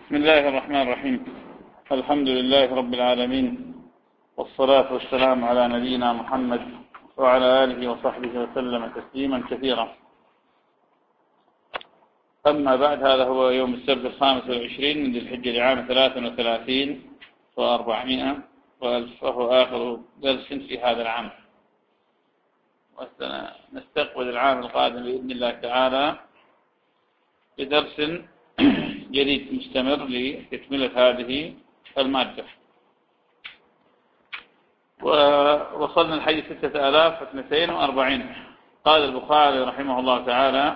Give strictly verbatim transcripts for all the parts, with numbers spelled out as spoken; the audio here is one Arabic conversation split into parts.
بسم الله الرحمن الرحيم. الحمد لله رب العالمين، والصلاة والسلام على نبينا محمد وعلى آله وصحبه وسلم تسليما كثيرا. أما بعد، هذا هو يوم السبت الخامس والعشرين من ذي الحجة لعام ثلاث وثلاثين وأربعمائة وألف، وهو آخر درس في هذا العام، وسنستقبل العام القادم بإذن الله تعالى بدرس جديد مستمر لتكملة هذه المادة. ووصلنا الحديث ستة آلاف واثنتين وأربعين. قال البخاري رحمه الله تعالى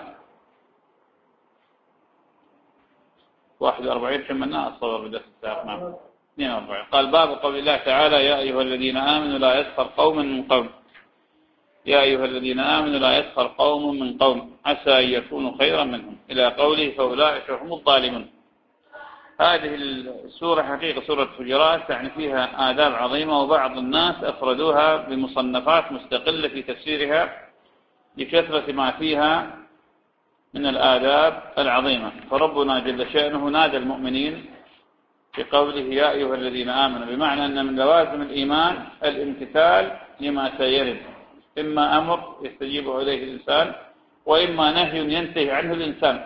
واحد وأربعين حملنا الصور بدرس الساعة نعم اثنين وأربعين. قال: باب قول الله تعالى: يا أيها الذين آمنوا لا يسخر قوم من قوم يا أيها الذين آمنوا لا يسخر قوم من قوم عسى أن يكونوا خيرا منهم، إلى قوله فأولئك هم الظالمون. هذه السورة حقيقة سورة الحجرات تعني فيها آداب عظيمة، وبعض الناس أفردوها بمصنفات مستقلة في تفسيرها لكثرة ما فيها من الآداب العظيمة. فربنا جل شأنه نادى المؤمنين بقوله يا أيها الذين آمنوا، بمعنى أن من لوازم الإيمان الامتثال لما سيرد، إما أمر يستجيب عليه الإنسان، وإما نهي ينتهي عنه الإنسان.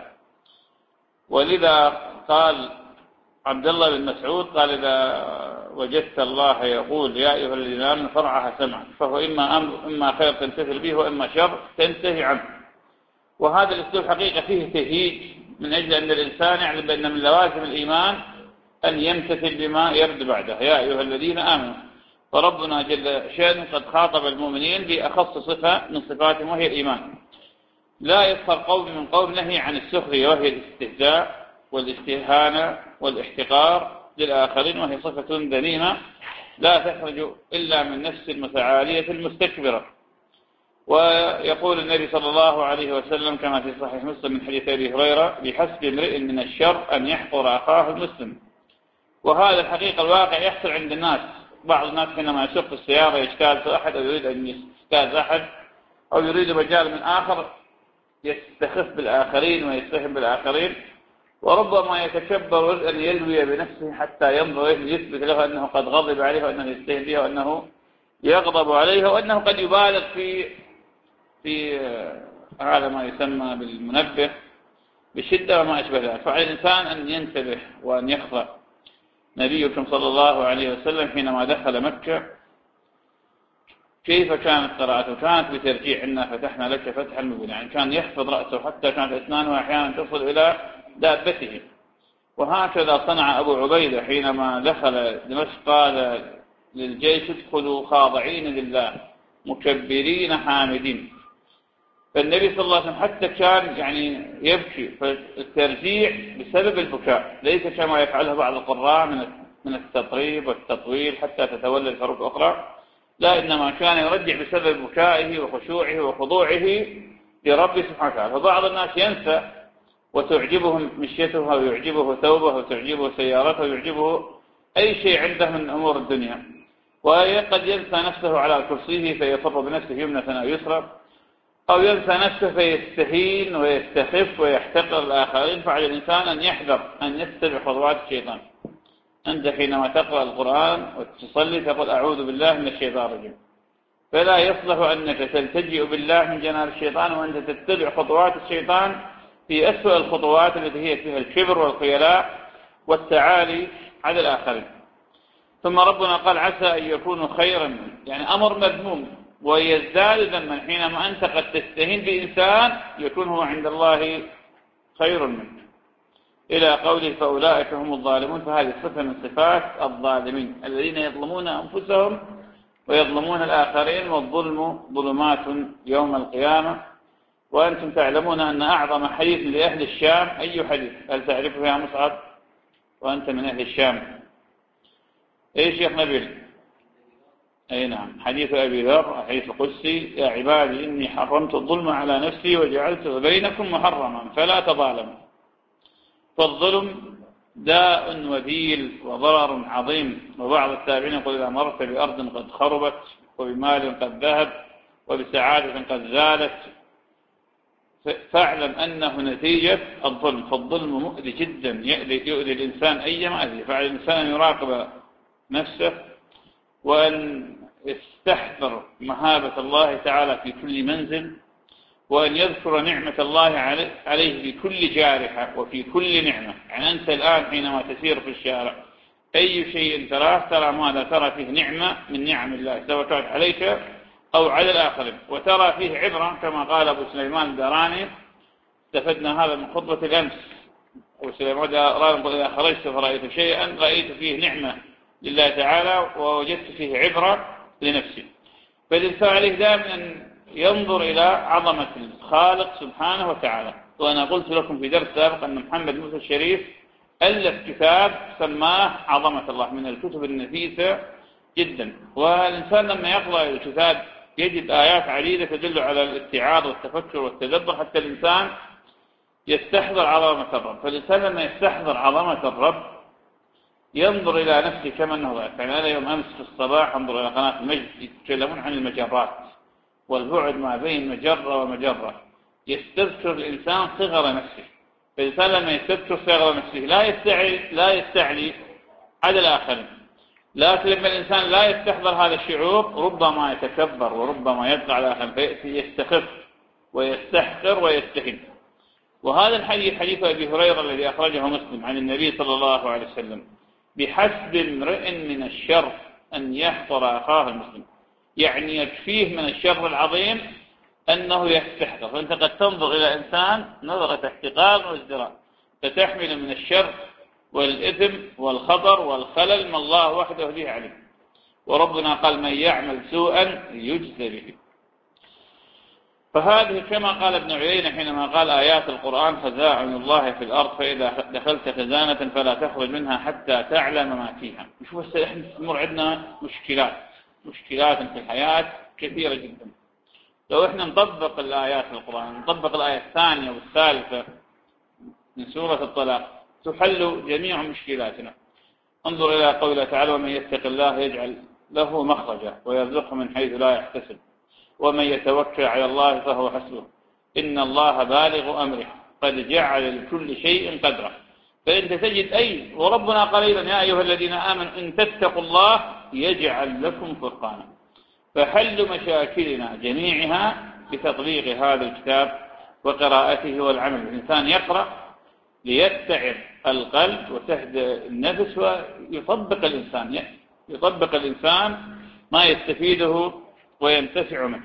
ولذا قال عبد الله بن مسعود قال: إذا وجدت الله يقول يا أيها الذين آمنوا فارعها سمعا، فهو إما أمر إما خير تنتهي به، وإما شر تنتهي عنه. وهذا الأسلوب حقيقة فيه تهيج، من أجل أن الإنسان يعلم بأن من لوازم الإيمان أن يمتثل بما يرد بعده. يا أيها الذين آمنوا، فربنا جل شأنه قد خاطب المؤمنين بأخص صفة من صفاتهم، وهي الإيمان. لا يسخر قوم من قوم، نهي عن السخرية وهي الاستهزاء والاستهانة والاحتقار للآخرين، وهي صفة ذميمة لا تخرج إلا من نفس المتعالية المستكبرة. ويقول النبي صلى الله عليه وسلم كما في صحيح مسلم من حديث أبي هريرة: بحسب امرئ من الشر أن يحقر أخاه المسلم. وهذا الحقيقة الواقع يحصل عند الناس. بعض الناس حينما يسوق في السيارة يجتاز أحد أو يريد أن يجتاز أحد أو يريد مجال من آخر، يستخف بالآخرين ويستهم بالآخرين، وربما يتكبر أن يلوي بنفسه حتى ينظر يثبت له أنه قد غضب عليه، وأنه يستهم به، وأنه يغضب عليه، وأنه قد يبالغ في في هذا ما يسمى بالمنبه بشدة وما أشبه ذلك. فعلى الإنسان أن ينتبه وأن يخضع. نبيكم صلى الله عليه وسلم حينما دخل مكة كيف كانت قراءته؟ كانت بترجيع: إنا فتحنا لك فتحا مبينا، يعني كان يحفظ رأسه حتى كانت أسنانه أحيانا تصل إلى دابته. وهكذا صنع أبو عبيدة حينما دخل دمشق، قال للجيش: ادخلوا خاضعين لله مكبرين حامدين. فالنبي صلى الله عليه وسلم حتى كان يعني يبكي، فالترجيع بسبب البكاء، ليس كما يفعله بعض القراء من من التطريب والتطويل حتى تتولى الحروف الأخرى، لا، إنما كان يرجع بسبب بكائه وخشوعه وخضوعه لرب سبحانه وتعالى. فبعض الناس ينسى وتعجبه مشيته، ويعجبه ثوبه، وتعجبه سيارته، ويعجبه أي شيء عنده من أمور الدنيا، وقد ينسى نفسه على كرسيه فيصر بنفسه يمنة أو يسرى، أو ينسى نفسه فيستهين ويستخف ويحتقر الآخرين. فعلى الإنسان أن يحذر أن يتبع خطوات الشيطان. أنت حينما تقرأ القرآن وتصلي تقول أعوذ بالله من الشيطان الرجيم، فلا يصلح أنك تلتجئ بالله من جناب الشيطان وأنت تتبع خطوات الشيطان في أسوأ الخطوات التي هي فيها الكبر والخيلاء والتعالي على الآخرين. ثم ربنا قال عسى أن يكونوا خيرا، يعني أمر مذموم، ويزداد ذما حينما أنت قد تستهين بإنسان يكون هو عند الله خير منك، إلى قوله فأولئك هم الظالمون. فهذه صفة من صفات الظالمين الذين يظلمون أنفسهم ويظلمون الآخرين، والظلم ظلمات يوم القيامة. وأنتم تعلمون أن أعظم حديث لأهل الشام أي حديث؟ هل تعرفه يا مصعب وأنت من أهل الشام؟ إيش يا نبيل؟ أي نعم، حديث أبي ذر، حديث قدسي: يا عبادي إني حرمت الظلم على نفسي وجعلته بينكم محرما فلا تظالموا. فالظلم داء وبيل وضرر عظيم. وبعض التابعين يقول: إذا مرت بأرض قد خربت، وبمال قد ذهب، وبسعادة قد زالت، فاعلم أنه نتيجة الظلم، فالظلم مؤذي جدا، يؤذي الإنسان أيما أذي. فعلى الإنسان أن يراقب نفسه وأن يستحضر مهابة الله تعالى في كل منزل، وأن يذكر نعمة الله عليه في كل جارحة وفي كل نعمة. يعني أنت الآن حينما تسير في الشارع أي شيء تراه ترى ماذا؟ ترى فيه نعمة من نعم الله سواء كانت عليك أو على الآخرين، وترى فيه عبرة كما قال أبو سليمان الداراني. استفدنا هذا من خطبة الأمس. أبو سليمان الداراني يقول: إذا خرجت فرأيت شيئا رأيت فيه نعمة لله تعالى ووجدت فيه عبرة لنفسي. فالإنسان عليه دائما أن ينظر إلى عظمة الخالق سبحانه وتعالى. وأنا قلت لكم في درس سابق أن محمد موسى الشريف ألف كتاب سماه عظمة الله، من الكتب النفيسة جدا. والإنسان لما يقرأ الكتاب يجد آيات عديدة تدل على الاتعاظ والتفكر والتدبر، حتى الإنسان يستحضر عظمة الرب. فالإنسان لما يستحضر عظمة الرب ينظر إلى نفسه كما أنه ضعيف. يعني أنا يوم أمس في الصباح أنظر إلى قناة المجد يتكلمون عن المجرات والبعد ما بين مجرة ومجرة، يستذكر الإنسان صغر نفسه. فالإنسان لما يستذكر صغر نفسه لا يستعلي لا يستعلي على الآخرين. لكن لما الإنسان لا يستحضر هذا الشعور ربما يتكبر وربما يطغى على الآخرين، فيأتي يستخف ويستحقر ويستهين. وهذا الحديث حديث أبي هريرة الذي أخرجه مسلم عن النبي صلى الله عليه وسلم: بحسب امرئ من الشر أن يحقر أخاه المسلم. يعني يكفيه من الشر العظيم أنه يستحقر. فأنت قد تنظر إلى إنسان نظرة احتقار وازدراء، فتحمل من الشر والإثم والخطر والخلل ما الله وحده به عليه. وربنا قال: من يعمل سوءا يجزى به. فهذه كما قال ابن عيينة حينما قال: آيات القرآن خزائن الله في الأرض، فإذا دخلت خزانة فلا تخرج منها حتى تعلم ما فيها. نشوف احنا تمر عندنا مشكلات مشكلات في الحياة كثيرة جدا. لو احنا نطبق الآيات في القرآن، نطبق الآية الثانية والثالثة من سورة الطلاق، تحل جميع مشكلاتنا. انظر إلى قوله تعالى: ومن يتق الله يجعل له مخرجا ويرزقه من حيث لا يحتسب ومن يتوكل على الله فهو حسبه إن الله بالغ أمره قد جعل لكل شيء قدره. فأنت تجد أي وربنا قليلا: يا أيها الذين آمنوا إن تتقوا الله يجعل لكم فرقانا. فحل مشاكلنا جميعها بتطبيق هذا الكتاب وقراءته والعمل. الإنسان يقرأ ليستعر القلب وتهدأ النفس، ويطبق الإنسان يطبق الإنسان ما يستفيده وينتفع منه.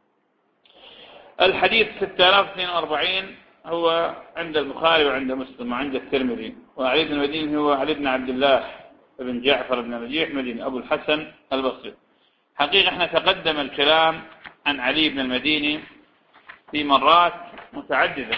الحديث ستة آلاف واثنين وأربعين هو عند البخاري وعند مسلم وعند الترمذي. وعلي بن المديني هو علي بن عبد الله بن جعفر بن رجيح مديني أبو الحسن البصري. حقيقة احنا تقدم الكلام عن علي بن المديني في مرات متعددة.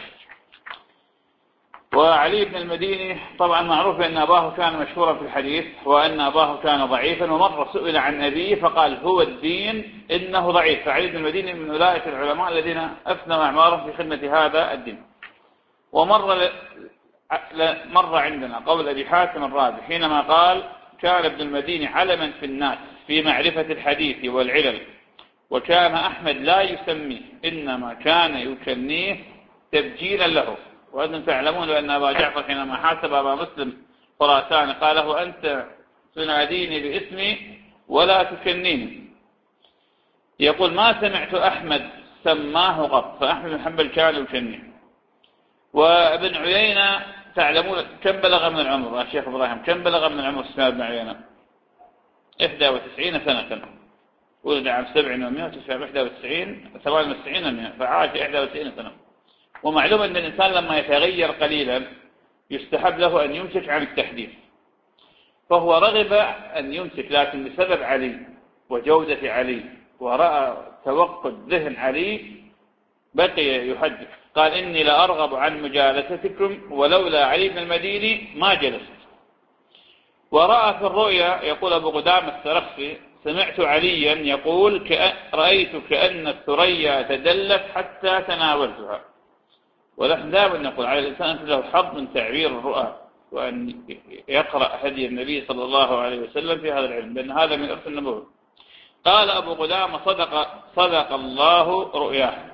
وعلي بن المديني طبعا معروف أن أباه كان مشهورا في الحديث وأن أباه كان ضعيفا، ومرة سئل عن أبيه فقال: هو الدين إنه ضعيف. فعلي بن المديني من أولئك العلماء الذين أفنوا أعمارهم في خدمة هذا الدين. ومر ل... ل... مر عندنا قول أبي حاتم الرازي حينما قال: كان ابن المديني علما في الناس في معرفة الحديث والعلل، وكان أحمد لا يسميه إنما كان يكنيه تبجيلا له. وأنتم تعلمون بأن أبا جعفر حينما حاسب أبا مسلم خراسان قال له: أنت تناديني باسمي ولا تكنيني. يقول: ما سمعت أحمد سماه قط، فأحمد بن حنبل كان يكنيه. وابن عيينة تعلمون كم بلغ من العمر الشيخ إبراهيم؟ كم بلغ من العمر سفيان بن عيينة؟ إحدى وتسعين سنة. ولد عام سبع ومئة وتسعة إحدى وتسعين ثمان وتسعين ومئة، فعاش إحدى وتسعين سنة. ومعلوم أن الإنسان لما يتغير قليلا يستحب له أن يمسك عن التحديث، فهو رغب أن يمسك، لكن بسبب علي وجودة علي ورأى توقد ذهن علي بقي يحدث. قال: إني لأرغب عن مجالستكم ولولا علي بن المديني ما جلست. ورأى في الرؤيا يقول أبو قدامة السرخسي: سمعت عليا يقول: كأ... رأيت كأن الثريا تدلت حتى تناولتها. ونحن دائما نقول على الإنسان أن له حظ من تعبير الرؤى، وأن يقرأ هدي النبي صلى الله عليه وسلم في هذا العلم، لأن هذا من إرث النبوة. قال أبو قدامة: صدق, صدق الله رؤياه،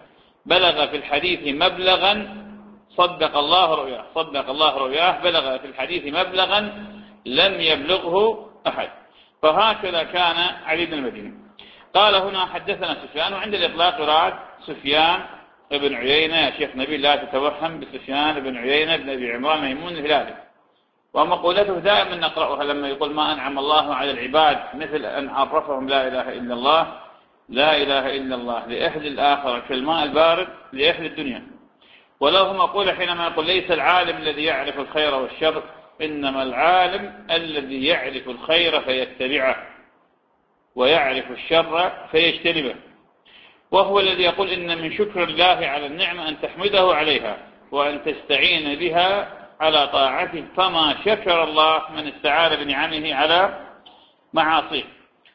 بلغ في الحديث مبلغا صدق الله رؤياه، صدق الله رؤياه، بلغ في الحديث مبلغا لم يبلغه أحد. فهكذا كان علي بن المديني. قال هنا حدثنا سفيان، وعند الإطلاق يراد سفيان بن عيينة. يا شيخ نبيل لا تتوهم بسفيان بن عيينة بن أبي عمران ميمون الهلالي، ومقولته دائما نقرأها لما يقول ما أنعم الله على العباد مثل أن عرفهم لا إله إلا الله، لا إله إلا الله لأهل الآخرة كالماء البارد لأهل الدنيا. وله مقولة حينما يقول ليس العالم الذي يعرف الخير والشر، إنما العالم الذي يعرف الخير فيتبعه ويعرف الشر فيجتنبه. وهو الذي يقول إن من شكر الله على النعمة أن تحمده عليها وأن تستعين بها على طاعته، فما شكر الله من استعان بنعمه على معاصيه.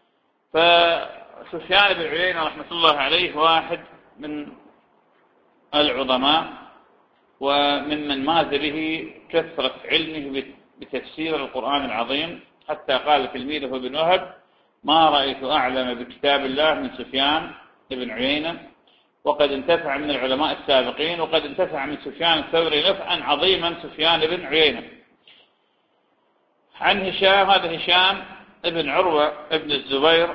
فسفيان بن عيينة رحمة الله عليه واحد من العظماء، وممن ماز به كثرة علمه بتفسير القرآن العظيم، حتى قال تلميذه ابن وهب ما رأيت أعلم بكتاب الله من سفيان بن عيينة. وقد انتفع من العلماء السابقين، وقد انتفع من سفيان الثوري نفعا عظيما سفيان بن عيينة. عن هشام، هذا هشام ابن عروة ابن الزبير.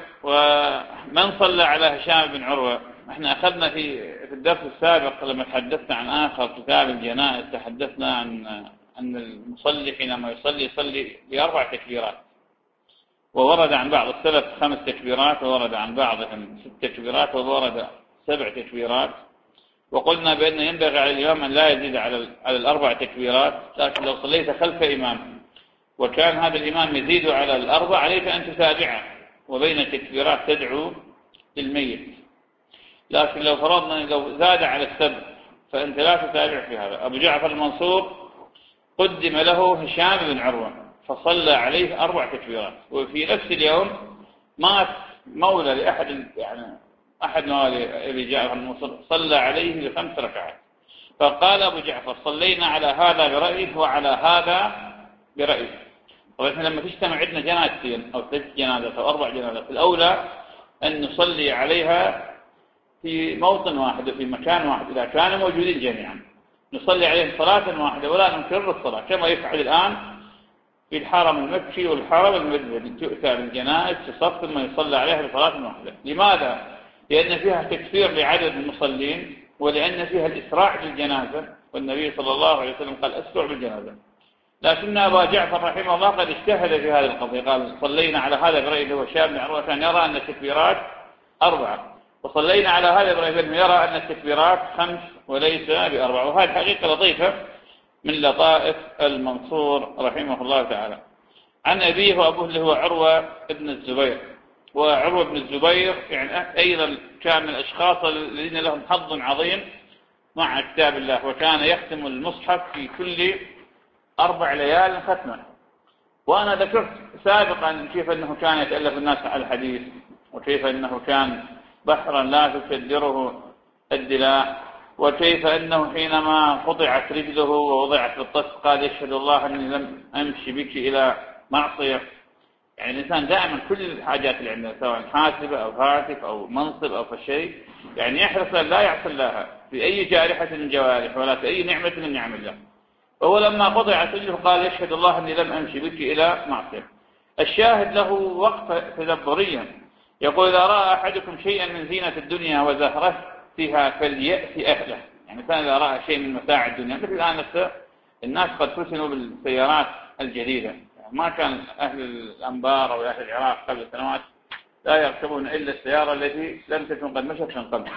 ومن صلى على هشام بن عروة، احنا أخذنا في في الدرس السابق لما تحدثنا عن آخر كتاب الجنائز، تحدثنا عن أن المصلي حينما يصلي يصلي بأربع تكبيرات، وورد عن بعض السلف خمس تكبيرات، وورد عن بعضهم ست تكبيرات، وورد سبع تكبيرات. وقلنا بأن ينبغي على الإمام أن لا يزيد على على الأربع تكبيرات، لكن لو صليت خلف إمام وكان هذا الإمام يزيد على الأربع عليك أن تتابعه، وبين التكبيرات تدعو للميت. لكن لو فرضنا لو زاد على السبع فأنت لا تتابع في هذا. أبو جعفر المنصور قدم له هشام بن عروة فصلى عليه أربع تكبيرات، وفي نفس اليوم مات مولى لأحد يعني أحد موالي أبي جعفر المنصور صلى عليه بخمس ركعات. فقال أبو جعفر صلينا على هذا برأيه وعلى هذا برأيه. طبعا لما تجتمع عندنا جنازتين أو ثلاث جنازات أو أربع جنازات، الأولى أن نصلي عليها في موطن واحد وفي مكان واحد إذا كانوا موجودين جميعا، نصلي عليهم صلاة واحدة ولا نكرر الصلاة، كما يفعل الآن في الحرم المكي والحرم المدني، تؤتى بالجنائز في صف ثم يصلى عليها بصلاة واحدة. لماذا؟ لأن فيها تكثير لعدد المصلين، ولأن فيها الإسراع بالجنازة، والنبي صلى الله عليه وسلم قال أسرع بالجنازة. لكن أبا جعفر رحمه الله قد اجتهد في هذه القضية، قال صلينا على هذا برأيه هو شاب بن عروة كان يرى أن التكبيرات أربعة، وصلينا على هذا برأيه يرى أن التكبيرات خمس وليس بأربعة. وهذه حقيقة لطيفة من لطائف المنصور رحمه الله تعالى. عن أبيه وأبوه اللي هو عروة بن الزبير. وعروة بن الزبير يعني أيضا كان من الأشخاص الذين لهم حظ عظيم مع كتاب الله، وكان يختم المصحف في كل أربع ليال ختمة. وأنا ذكرت سابقا كيف أنه كان يتألف الناس على الحديث، وكيف أنه كان بحرا لا تكدره الدلاء، وكيف أنه حينما قطعت رجله ووضعت بالطس قال يشهد الله أني لم أمشي بك إلى معصية. يعني الإنسان دائما كل الحاجات اللي عنده سواء حاسبة أو هاتف أو منصب أو فشيء يعني يحرص لا يعصي الله في أي جارحة من جوارح ولا في أي نعمة من نعم الله. وهو لما قطعت رجله قال يشهد الله أني لم أمشي بك إلى معصية. الشاهد له وقت تدبريا يقول إذا رأى أحدكم شيئا من زينة الدنيا وزهرتها فليأتي أهله. يعني كان إذا رأى شيء من متاع الدنيا، مثل الآن نفسه الناس قد فتنوا بالسيارات الجديدة، ما كان أهل الأنبار أو أهل العراق قبل سنوات لا يركبون إلا السيارة التي لم تكن قد مشت من قبل.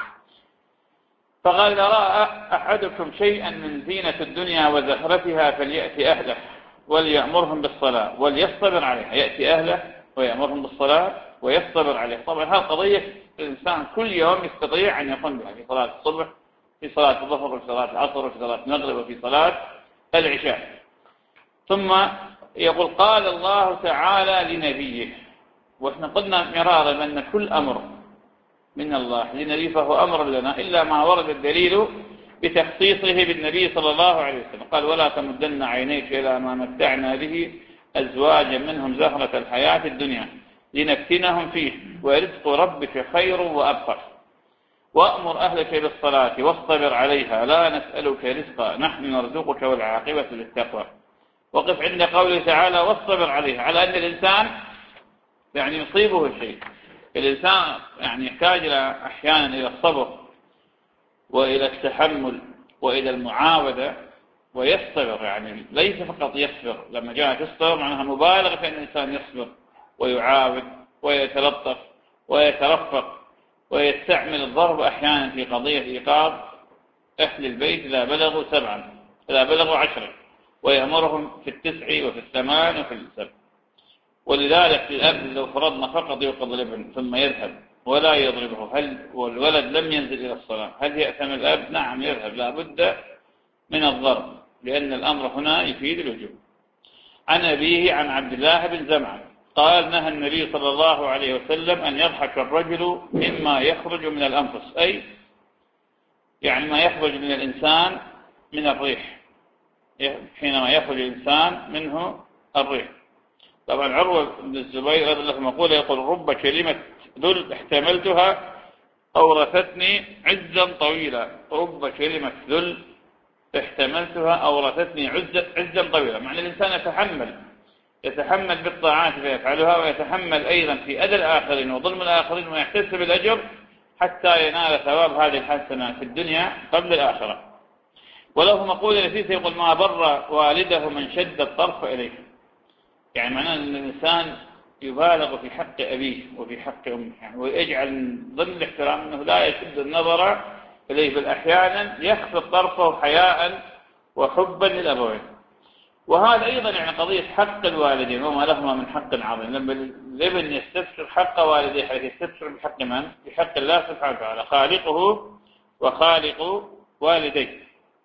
فقال إذا رأى أحدكم شيئا من زينة الدنيا وزهرتها فليأتي أهله وليأمرهم بالصلاة وليصطبر عليها. يأتي أهله ويأمرهم بالصلاة ويصطبر عليها. طبعا هذه قضية الإنسان كل يوم يستطيع أن يقوم بها، في صلاة الصبح، في صلاة الظهر، وفي صلاة العصر، وفي صلاة المغرب، وفي صلاة العشاء. ثم يقول قال الله تعالى لنبيه، وإحنا قلنا مرارا أن كل أمر من الله لنبي فهو أمر لنا إلا ما ورد الدليل بتخصيصه بالنبي صلى الله عليه وسلم. قال ولا تمدن عينيك إلى ما متعنا به أزواجا منهم زهرة الحياة الدنيا لنفتنهم فيه ورزق ربك خير وأبقى. وأمر أهلك بالصلاة واصطبر عليها لا نسألك رزقا نحن نرزقك والعاقبة للتقوى. وقف عند قوله تعالى واصطبر عليها، على أن الإنسان يعني يصيبه الشيء. الإنسان يعني يحتاج إلى أحيانا إلى الصبر وإلى التحمل وإلى المعاودة ويصبر، يعني ليس فقط يصبر. لما جاءت يصبر معناها مبالغة في أن الإنسان يصبر ويعاود ويتلطف ويترفق ويستعمل الضرب أحيانا في قضية إيقاظ أهل البيت إذا بلغوا سبعا إذا بلغوا عشرا، ويأمرهم في التسع وفي الثمان وفي السبع. ولذلك الأب لو فرضنا فقط يوقظ الابن ثم يذهب ولا يضربه، هل والولد لم ينزل إلى الصلاة هل يأثم الأب؟ نعم يذهب، لا بد من الضرب، لأن الأمر هنا يفيد الوجوب. عن أبيه عن عبد الله بن زمعة قال نهى النبي صلى الله عليه وسلم أن يضحك الرجل مما يخرج من الأنفس، أي يعني ما يخرج من الإنسان من الريح، حينما يخرج الإنسان منه الريح. طبعا عروة بن الزبير رضي الله عنه مقولة يقول رب كلمة ذل احتملتها أورثتني عزا طويلا، رب كلمة ذل احتملتها أورثتني عزا طويلا. معنى الإنسان يتحمل يتحمل بالطاعات فيفعلها، ويتحمل أيضا في أذى الآخرين وظلم الآخرين ويحتسب الأجر حتى ينال ثواب هذه الحسنة في الدنيا قبل الآخرة. وله مقولة لذيذة يقول ما بر والده من شد الطرف إليه، يعني معناه أن الإنسان يبالغ في حق أبيه وفي حق أمه، يعني ويجعل من ضمن الاحترام أنه لا يشد النظر إليه، بل أحيانا يخفض طرفه حياء وحبا للأبوين. وهذا أيضا يعني قضية حق الوالدين وما لهما من حق عظيم. لما الابن يستفسر حق والديه حيث يستفسر بحق من؟ بحق الله سبحانه وتعالى خالقه وخالق والديه.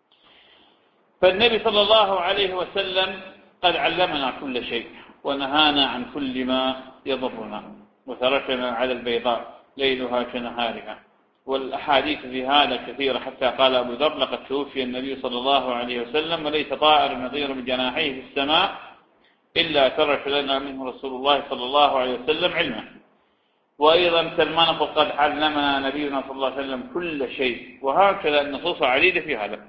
فالنبي صلى الله عليه وسلم قد علمنا كل شيء ونهانا عن كل ما يضرنا وتركنا على البيضاء ليلها كنهارها. والأحاديث في هذا كثيرة، حتى قال أبو ذر لقد توفي النبي صلى الله عليه وسلم وليس طائر يطير بجناحيه في السماء إلا ترك لنا منه رسول الله صلى الله عليه وسلم علما. وأيضا سلمان قد علمنا نبينا صلى الله عليه وسلم كل شيء، وهكذا النصوص عديدة في هذا.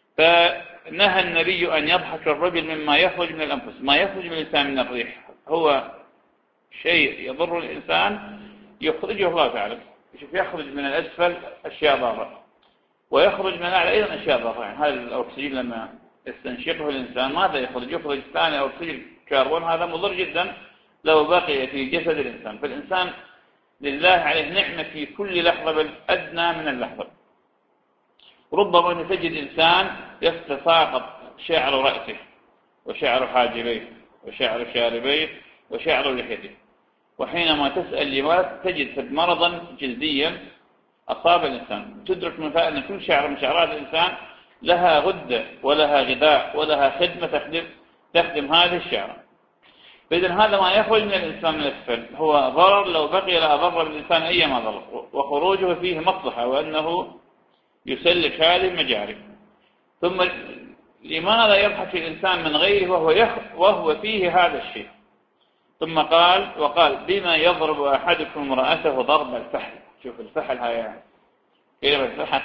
فنهى النبي أن يضحك الرجل مما يخرج من الأنفس. ما يخرج من الإنسان من الريح هو شيء يضر الإنسان يخرجه الله تعالى. شوف يخرج من الأسفل أشياء ضارة ويخرج من الأعلى أيضا أشياء ضارة. يعني هذا الأكسجين لما يستنشقه الإنسان ماذا يخرج؟ يخرج ثاني أكسجين كربون، هذا مضر جدا لو بقي في جسد الإنسان. فالإنسان لله عليه نعمة في كل لحظة بل أدنى من اللحظة. ربما أن تجد إنسان يتساقط شعر رأسه وشعر حاجبيه وشعر شاربيه وشعر لحيته، وحينما تسأل لماذا تجد مرضا جلديا أصاب الإنسان. تدرك من فعل أن كل شعر من شعرات الإنسان لها غدة ولها غذاء ولها خدمة تخدم, تخدم هذه الشعر. فإذن هذا ما يخرج من الإنسان من الأسفل هو ضرر لو بقي لا ضرر بالإنسان أيما ضرر، وخروجه فيه مصلحة وأنه يسلك هذه المجاري. ثم لماذا يضحك الإنسان من غيره وهو, يخ وهو فيه هذا الشيء؟ ثم قال وقال بما يضرب أحدكم امرأته ضرب الفحل. شوف الفحل هاي كيف الفحل.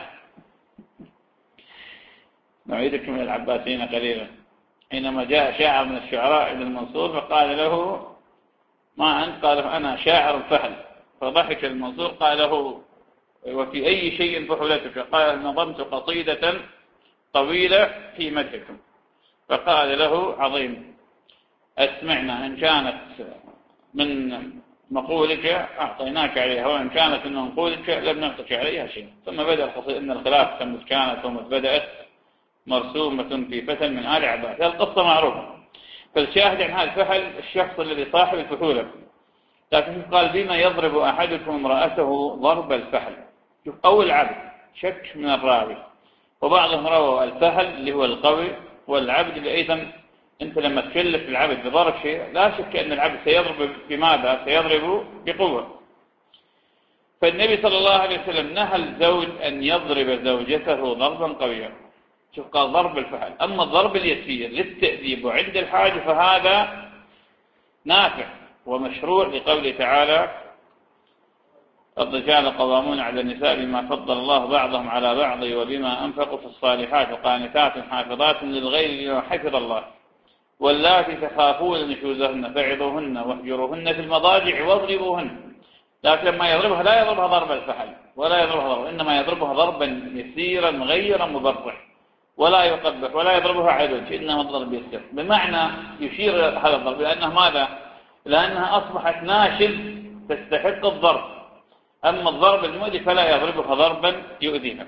نعيدكم من العباسين قليلا. حينما جاء شاعر من الشعراء ابن المنصور فقال له ما أنت؟ قال أنا شاعر الفحل. فضحك المنصور قال له وفي أي شيء فحلتك؟ قال نظمت قصيدة طويلة في مدحكم. فقال له عظيم، أسمعنا، إن كانت من مقولك أعطيناك عليها وإن كانت من منقولك لم نعطك عليها شيء. ثم بدأ القصيدة إن الخلاف كانت كانت ومت بدأت مرسومة في فتل من آل عباس. هذه القصة معروفة. فالشاهد عن هذا الفحل الشخص الذي صاحب الفحولة. لكن قال بما يضرب أحدكم امرأته ضرب الفحل. شوف أول عبد شك من الراوي، وبعضهم رووا الفحل اللي هو القوي والعبد اللي أيضا أنت لما تكلف العبد بضرب شيء لا شك أن العبد سيضرب بماذا؟ سيضرب بقوة. فالنبي صلى الله عليه وسلم نهى الزوج أن يضرب زوجته ضربا قويا. شوف قال ضرب الفحل. أما الضرب اليسير للتأديب وعند الحاجة فهذا نافع ومشروع لقوله تعالى الرجال قوامون على النساء بما فضل الله بعضهم على بعض وبما أنفقوا في الصالحات وقانتات حافظات للغيب بما حفظ الله واللاتي تخافون نشوزهن فعظوهن واهجروهن في المضاجع واضربوهن. لكن لما يضربها لا يضربها ضرب الفحل ولا يضربها ضرب، إنما يضربها ضربا يسيرا غير مبرح، ولا يقبح ولا يضربها عدل، إنما الضرب يسير، بمعنى يشير هذا الضرب لأنه ماذا؟ لأنها أصبحت ناشز تستحق الضرب. أما الضرب المؤذي فلا يضربها ضربا يؤذيها.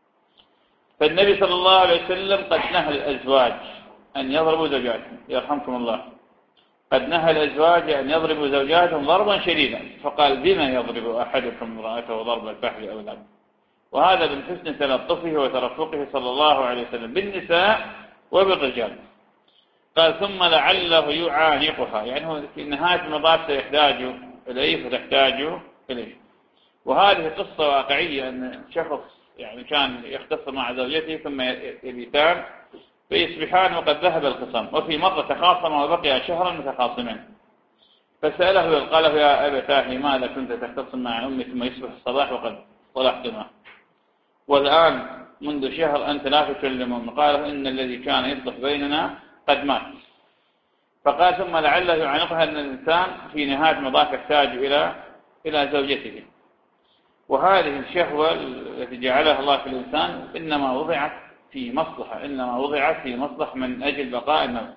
فالنبي صلى الله عليه وسلم قد نهى الأزواج أن يضربوا زوجاتهم، يرحمكم الله، قد نهى الأزواج أن يضربوا زوجاتهم ضربا شديدا، فقال بما يضرب أحدكم امرأته ضرب الفحل أو الأب. وهذا من حسن تلطفه وترفقه صلى الله عليه وسلم بالنساء وبالرجال. قال ثم لعله يعانقها، يعني هو في نهاية المطاف سيحتاج إليه فتحتاج إليه. وهذه قصة واقعية أن شخص يعني كان يختصر مع زوجته ثم يبيتان فيصبحان وقد ذهب الخصام، وفي مرة تخاصما وبقي شهرا متخاصمين، فسأله قال له يا أبتاه لماذا كنت تختصم مع أمي ثم يصبح الصباح وقد صلحتما والآن منذ شهر أنت لا تكلمهم؟ قال إن الذي كان يصلح بيننا قد مات. فقال ثم لعله يعانقها أن الإنسان في نهاية مضاف يحتاج إلى إلى زوجته. وهذه الشهوة التي جعلها الله في الإنسان إنما وضعت في مصلحة، إنما وضعت في مصلحة من أجل بقاء النفس.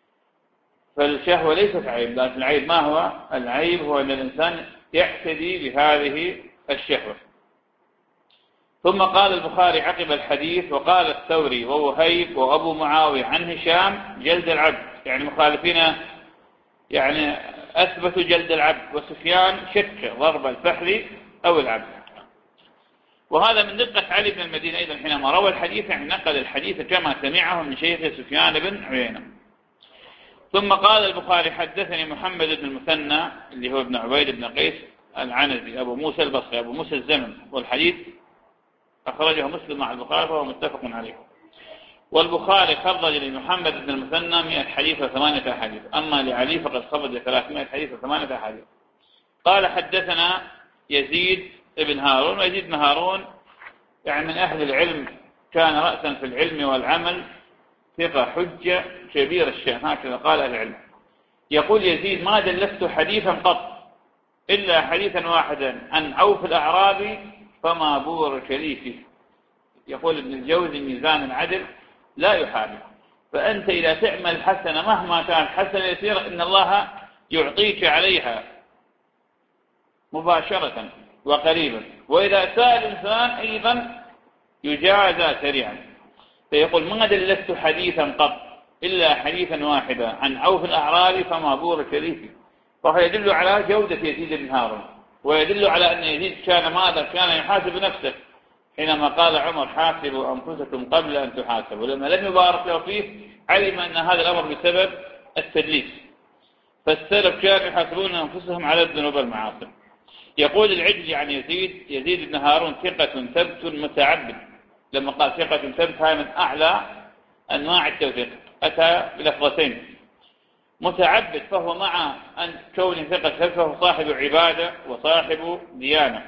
فالشهوة ليست عيب، لكن العيب ما هو؟ العيب هو أن الإنسان يعتدي بهذه الشهوة. ثم قال البخاري عقب الحديث وقال الثوري ووهيب وأبو معاوية عن هشام جلد العبد، يعني مخالفين يعني أثبتوا جلد العبد، وسفيان شك ضرب الفحل أو العبد. وهذا من دقة علي بن المدينة أيضا حينما روى الحديث، يعني نقل الحديث كما سمعه من شيخ سفيان بن عيينة. ثم قال البخاري حدثني محمد بن المثنى اللي هو ابن عبيد بن قيس العنزي أبو موسى البصري أبو موسى الزمن، والحديث أخرجه مسلم مع البخاري وهو متفق عليه. والبخاري خرج لمحمد بن المثنى مئة حديث وثمانية أحاديث، أما لعلي فقد خرج ثلاثمائة حديث وثمانية أحاديث. قال حدثنا يزيد ابن هارون، ويزيد بن هارون يعني من أهل العلم، كان رأسا في العلم والعمل، ثقة حجة كبير الشأن، هكذا قال العلم. يقول يزيد ما دلست حديثا قط إلا حديثا واحدا عن عوف الأعرابي فما بورك لي فيه. يقول ابن الجوزي ميزان العدل لا يحابي، فأنت إذا تعمل حسنة مهما كانت حسنة يسيرة إن الله يعطيك عليها مباشرة وقريبا، وإذا سأل الإنسان أيضا يجازى سريعا. فيقول ما دلست حديثا قط إلا حديثا واحدا عن عوف الأعرابي فما بورك لي فيه. فهو يدل على جودة يزيد بن هارون، ويدل على أن يزيد كان ماذا؟ كان يحاسب نفسه حينما قال عمر حاسبوا أنفسكم قبل أن تحاسبوا، لما لم يبارك له فيه علم أن هذا الأمر بسبب التدليس. فالسلف كانوا يحاسبون أنفسهم على الذنوب والمعاصي. يقول العجلي عن يزيد يزيد بن هارون ثقة ثبت متعبد. لما قال ثقة ثبت هاي من أعلى أنواع التوثيق، أتى بلفظتين متعبد، فهو مع أن كون ثقة ثبت فهو صاحب عبادة وصاحب ديانة.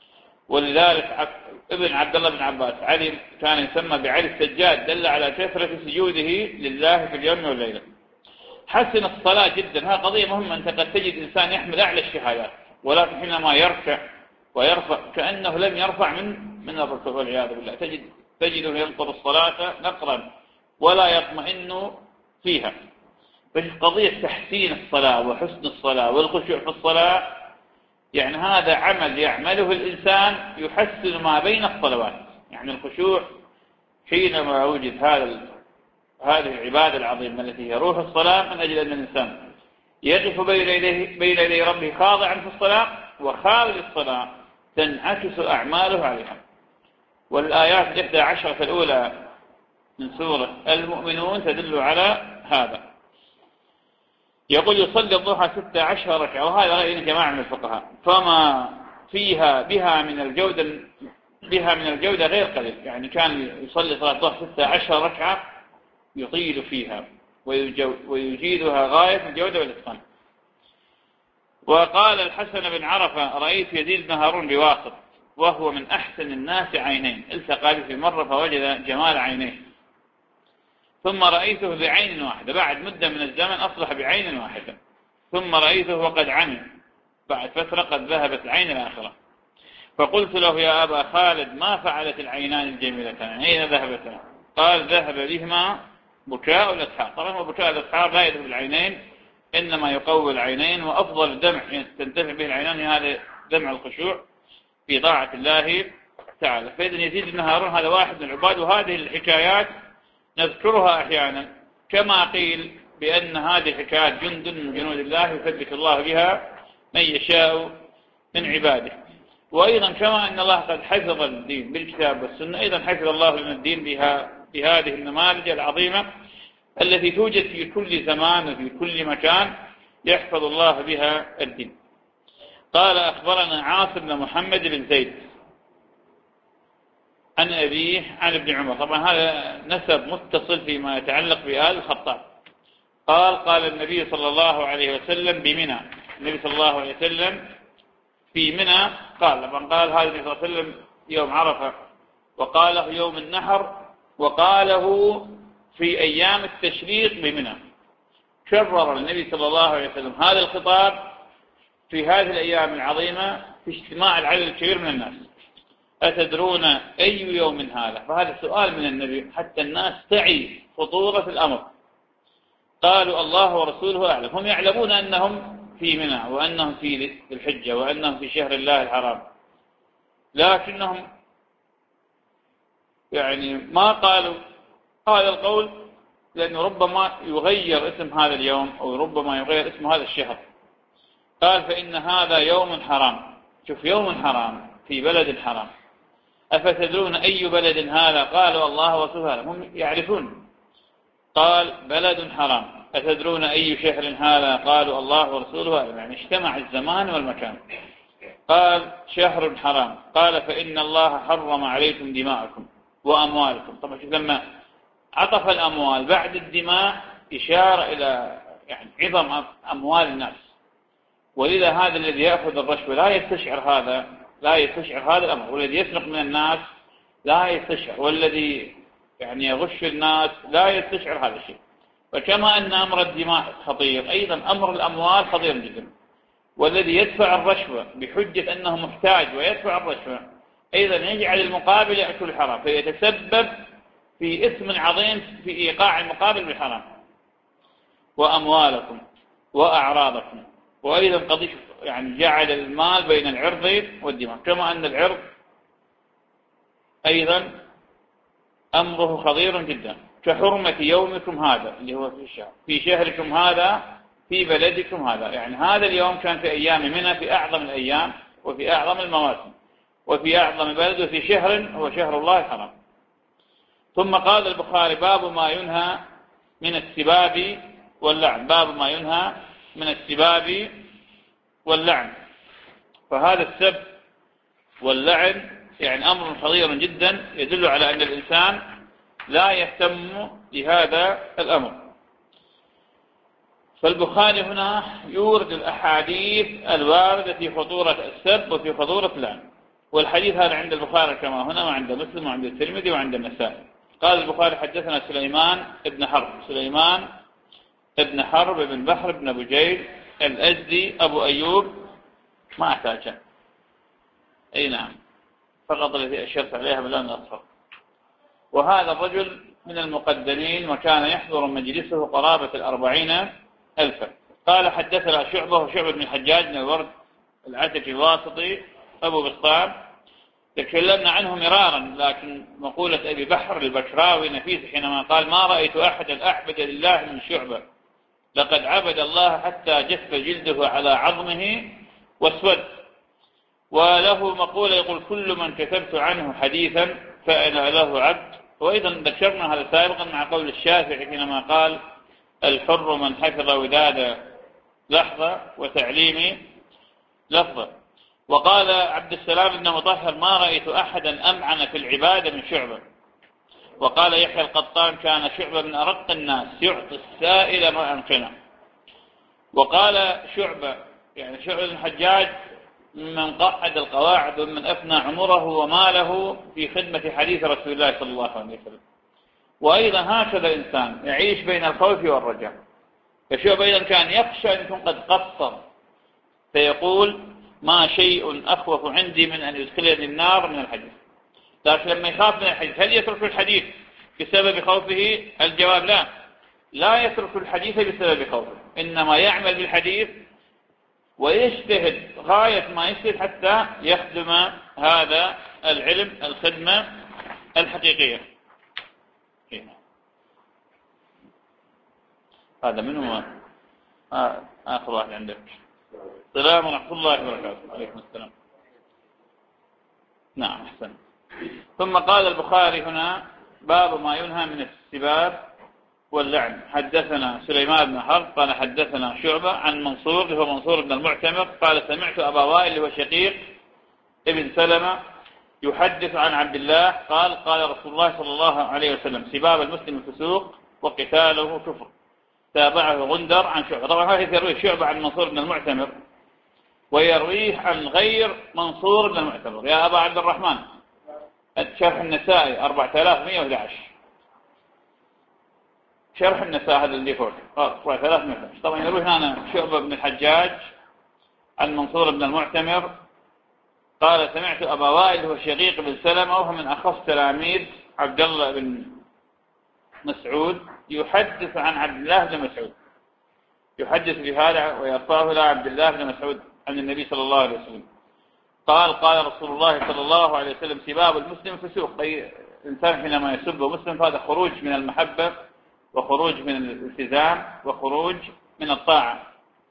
ولذلك ابن عبد الله بن عباس علي كان يسمى بعلي السجاد، دل على كثرة سجوده لله في اليوم والليلة. حسن الصلاة جدا، هذه قضية مهمة. أنت قد تجد إنسان يحمل أعلى الشهادات ولكن حينما يركع ويرفع كأنه لم يرفع من من الركوع والعياذ بالله. تجد تجده ينقض الصلاة نقرا ولا يطمئن فيها. فهي قضية تحسين الصلاة وحسن الصلاة والخشوع في الصلاة، يعني هذا عمل يعمله الإنسان يحسن ما بين الصلوات. يعني الخشوع حينما وجد هذا هذه العبادة العظيمة التي هي روح الصلاة، من أجل أن الإنسان يقف بين يديه بين يدي ربه خاضعا في الصلاة، وخارج الصلاة تنعكس أعماله عليها. والآيات الإحدى عشرة الأولى من سورة المؤمنون تدل على هذا. يقول يصلي الضحى ستة عشر ركعة، وهذا رأي جماعة من الفقهاء، فما فيها بها من الجودة بها من الجودة غير قليل. يعني كان يصلي صلاة الضحى ستة عشر ركعة يطيل فيها ويجيدها غاية الجودة والإتقان. وقال الحسن بن عرفة رأيت يزيد بن هارون بواسط وهو من أحسن الناس عينين، التقى به في مرة فوجد جمال عينيه، ثم رأيته بعين واحدة، بعد مدة من الزمن أصبح بعين واحدة، ثم رأيته وقد عمي، بعد فترة قد ذهبت العين الآخرة، فقلت له يا أبا خالد ما فعلت العينان الجميلتان، أين ذهبتا؟ قال ذهب بهما بكاء الأسحار. طبعا بكاء الأسحار لا يذهب العينين، إنما يقوي العينين، وأفضل دمع تنتفع به العينان هذا دمع الخشوع في طاعة الله تعالى. فإذا يزيد بن هارون هذا واحد من العباد، وهذه الحكايات نذكرها أحيانا كما قيل بأن هذه الحكايات جند من جنود الله يثبت الله بها من يشاء من عباده. وأيضا كما أن الله قد حفظ الدين بالكتاب والسنة، أيضا حفظ الله لنا الدين بها بهذه النماذج العظيمة التي توجد في كل زمان وفي كل مكان يحفظ الله بها الدين. قال أخبرنا عاصم بن محمد بن زيد عن أبيه عن ابن عمر، طبعا هذا نسب متصل فيما يتعلق بآل الخطاب. قال قال النبي صلى الله عليه وسلم بمنى، النبي صلى الله عليه وسلم في منى قال، لما قال هذا النبي صلى الله عليه وسلم يوم عرفة، وقاله يوم النحر، وقاله في أيام التشريق بمنى. كرر النبي صلى الله عليه وسلم هذا الخطاب في هذه الأيام العظيمة في اجتماع العدد الكبير من الناس. أتدرون أي يوم هذا؟ فهذا سؤال من النبي حتى الناس تعي خطورة الأمر. قالوا الله ورسوله أعلم. هم يعلمون أنهم في منى وأنهم في الحجة وأنهم في شهر الله الحرام، لكنهم يعني ما قالوا هذا القول، لأنه ربما يغير اسم هذا اليوم أو ربما يغير اسم هذا الشهر. قال فإن هذا يوم حرام. شوف، يوم حرام في بلد حرام. أفتدرون أي بلد هذا؟ قالوا الله ورسوله. هم يعرفون. قال بلد حرام. أتدرون أي شهر هذا؟ قالوا الله ورسوله. يعني اجتمع الزمان والمكان. قال شهر حرام. قال فإن الله حرم عليكم دماءكم وأموالكم. طبعا لما عطف الأموال بعد الدماء إشارة إلى يعني عظم أموال الناس، ولذا هذا الذي يأخذ الرشوة لا يستشعر هذا لا يستشعر هذا الأمر، والذي يسرق من الناس لا يستشعر، والذي يعني يغش الناس لا يستشعر هذا الشيء. فكما أن أمر الدماء خطير، أيضا أمر الأموال خطير جدا. والذي يدفع الرشوة بحجة أنه محتاج ويدفع الرشوة أيضا يجعل المقابل يأكل الحرام، فيتسبب في إثم عظيم في إيقاع المقابل بالحرام. وأموالكم وأعراضكم. وأيضا قضية يعني جعل المال بين العرض والدماء، كما أن العرض أيضا أمره خطير جدا، كحرمة يومكم هذا اللي هو في الشهر، في شهركم هذا، في بلدكم هذا. يعني هذا اليوم كان في أيام منى، في أعظم الأيام وفي أعظم المواسم وفي أعظم بلد، وفي شهر هو شهر الله الحرام. ثم قال البخاري باب ما ينهى من السباب واللعن. باب ما ينهى من السباب واللعن. فهذا السب واللعن يعني أمر خطير جدا، يدل على أن الإنسان لا يهتم بهذا الأمر. فالبخاري هنا يورد الأحاديث الواردة في خطورة السب وفي خطورة اللعن، والحديث هذا عند البخاري كما هنا وعند مسلم وعند الترمذي وعند النسائي. قال البخاري حدثنا سليمان ابن حرب. سليمان ابن حرب ابن بحر ابن بجيل الأزدي أبو أيوب، ما أحتاجه. أي نعم، فقط الذي أشرت عليها باللون الأصفر. وهذا الرجل من المقدمين، وكان يحضر مجلسه قرابة الأربعين ألفا. قال حدثنا شعبة وشعبة بن الحجاج بن الورد العتكي الواسطي أبو بسطام، تكلمنا عنه مرارا، لكن مقولة أبي بحر البكراوي نفيس حينما قال ما رأيت أحدا أعبد لله من شعبة، لقد عبد الله حتى جف جلده على عظمه واسود. وله مقولة يقول كل من كتبت عنه حديثا فأنا له عبد. وأيضا ذكرنا هذا سابقا مع قول الشافعي حينما قال الحر من حفظ وداد لحظة وتعليم لفظة. وقال عبد السلام بن مطهر ما رأيت أحدا أمعن في العبادة من شعبة. وقال يحيى القطان كان شعبة من أرق الناس يعطي السائل ما أمكنه. وقال شعبة يعني شعبة بن الحجاج ممن قعد القواعد ومن أفنى عمره وماله في خدمة حديث رسول الله صلى الله عليه وسلم. وأيضا هكذا الإنسان يعيش بين الخوف والرجاء. فشعبة أيضا كان يخشى أن يكون قد قصر، فيقول ما شيء أخوف عندي من أن يدخلني النار من الحديث. لكن لما يخاف من الحديث هل يترك الحديث بسبب خوفه؟ الجواب لا، لا يترك الحديث بسبب خوفه، إنما يعمل بالحديث ويجتهد غاية ما يجتهد حتى يخدم هذا العلم الخدمة الحقيقية. هذا منه آه آخر واحد عندك. السلام ورحمة الله وبركاته. عليكم السلام. نعم أحسن. ثم قال البخاري هنا باب ما ينهى من السباب واللعن. حدثنا سليمان بن حرب قال حدثنا شعبة عن منصور اللي هو منصور بن المعتمر قال سمعت أبا وائل اللي هو شقيق ابن سلمة يحدث عن عبد الله قال قال رسول الله صلى الله عليه وسلم سباب المسلم الفسوق وقتاله كفر. تابعه غندر عن شعبة. طبعا هذه يرويه شعبة عن منصور بن المعتمر ويرويه عن غير منصور بن المعتمر. يا أبا عبد الرحمن شرح النسائي أربعة آلاف ومئة وأحد عشر، شرح النساء هذا اللي فوق أربعة آلاف ومئة وأحد عشر. طبعا يروي هنا شعبة بن الحجاج عن منصور بن المعتمر قال سمعت أبا وائل هو شقيق بن سلمة وهو من أخص تلاميذ عبد الله بن مسعود يحدث عن عبد الله بن مسعود، يحدث بهذا ويرفعه إلى عبد الله بن مسعود عن النبي صلى الله عليه وسلم قال قال رسول الله صلى الله عليه وسلم سباب المسلم فسوق. أي إنسان حينما يسب مسلم فهذا خروج من المحبة وخروج من الالتزام وخروج من الطاعة.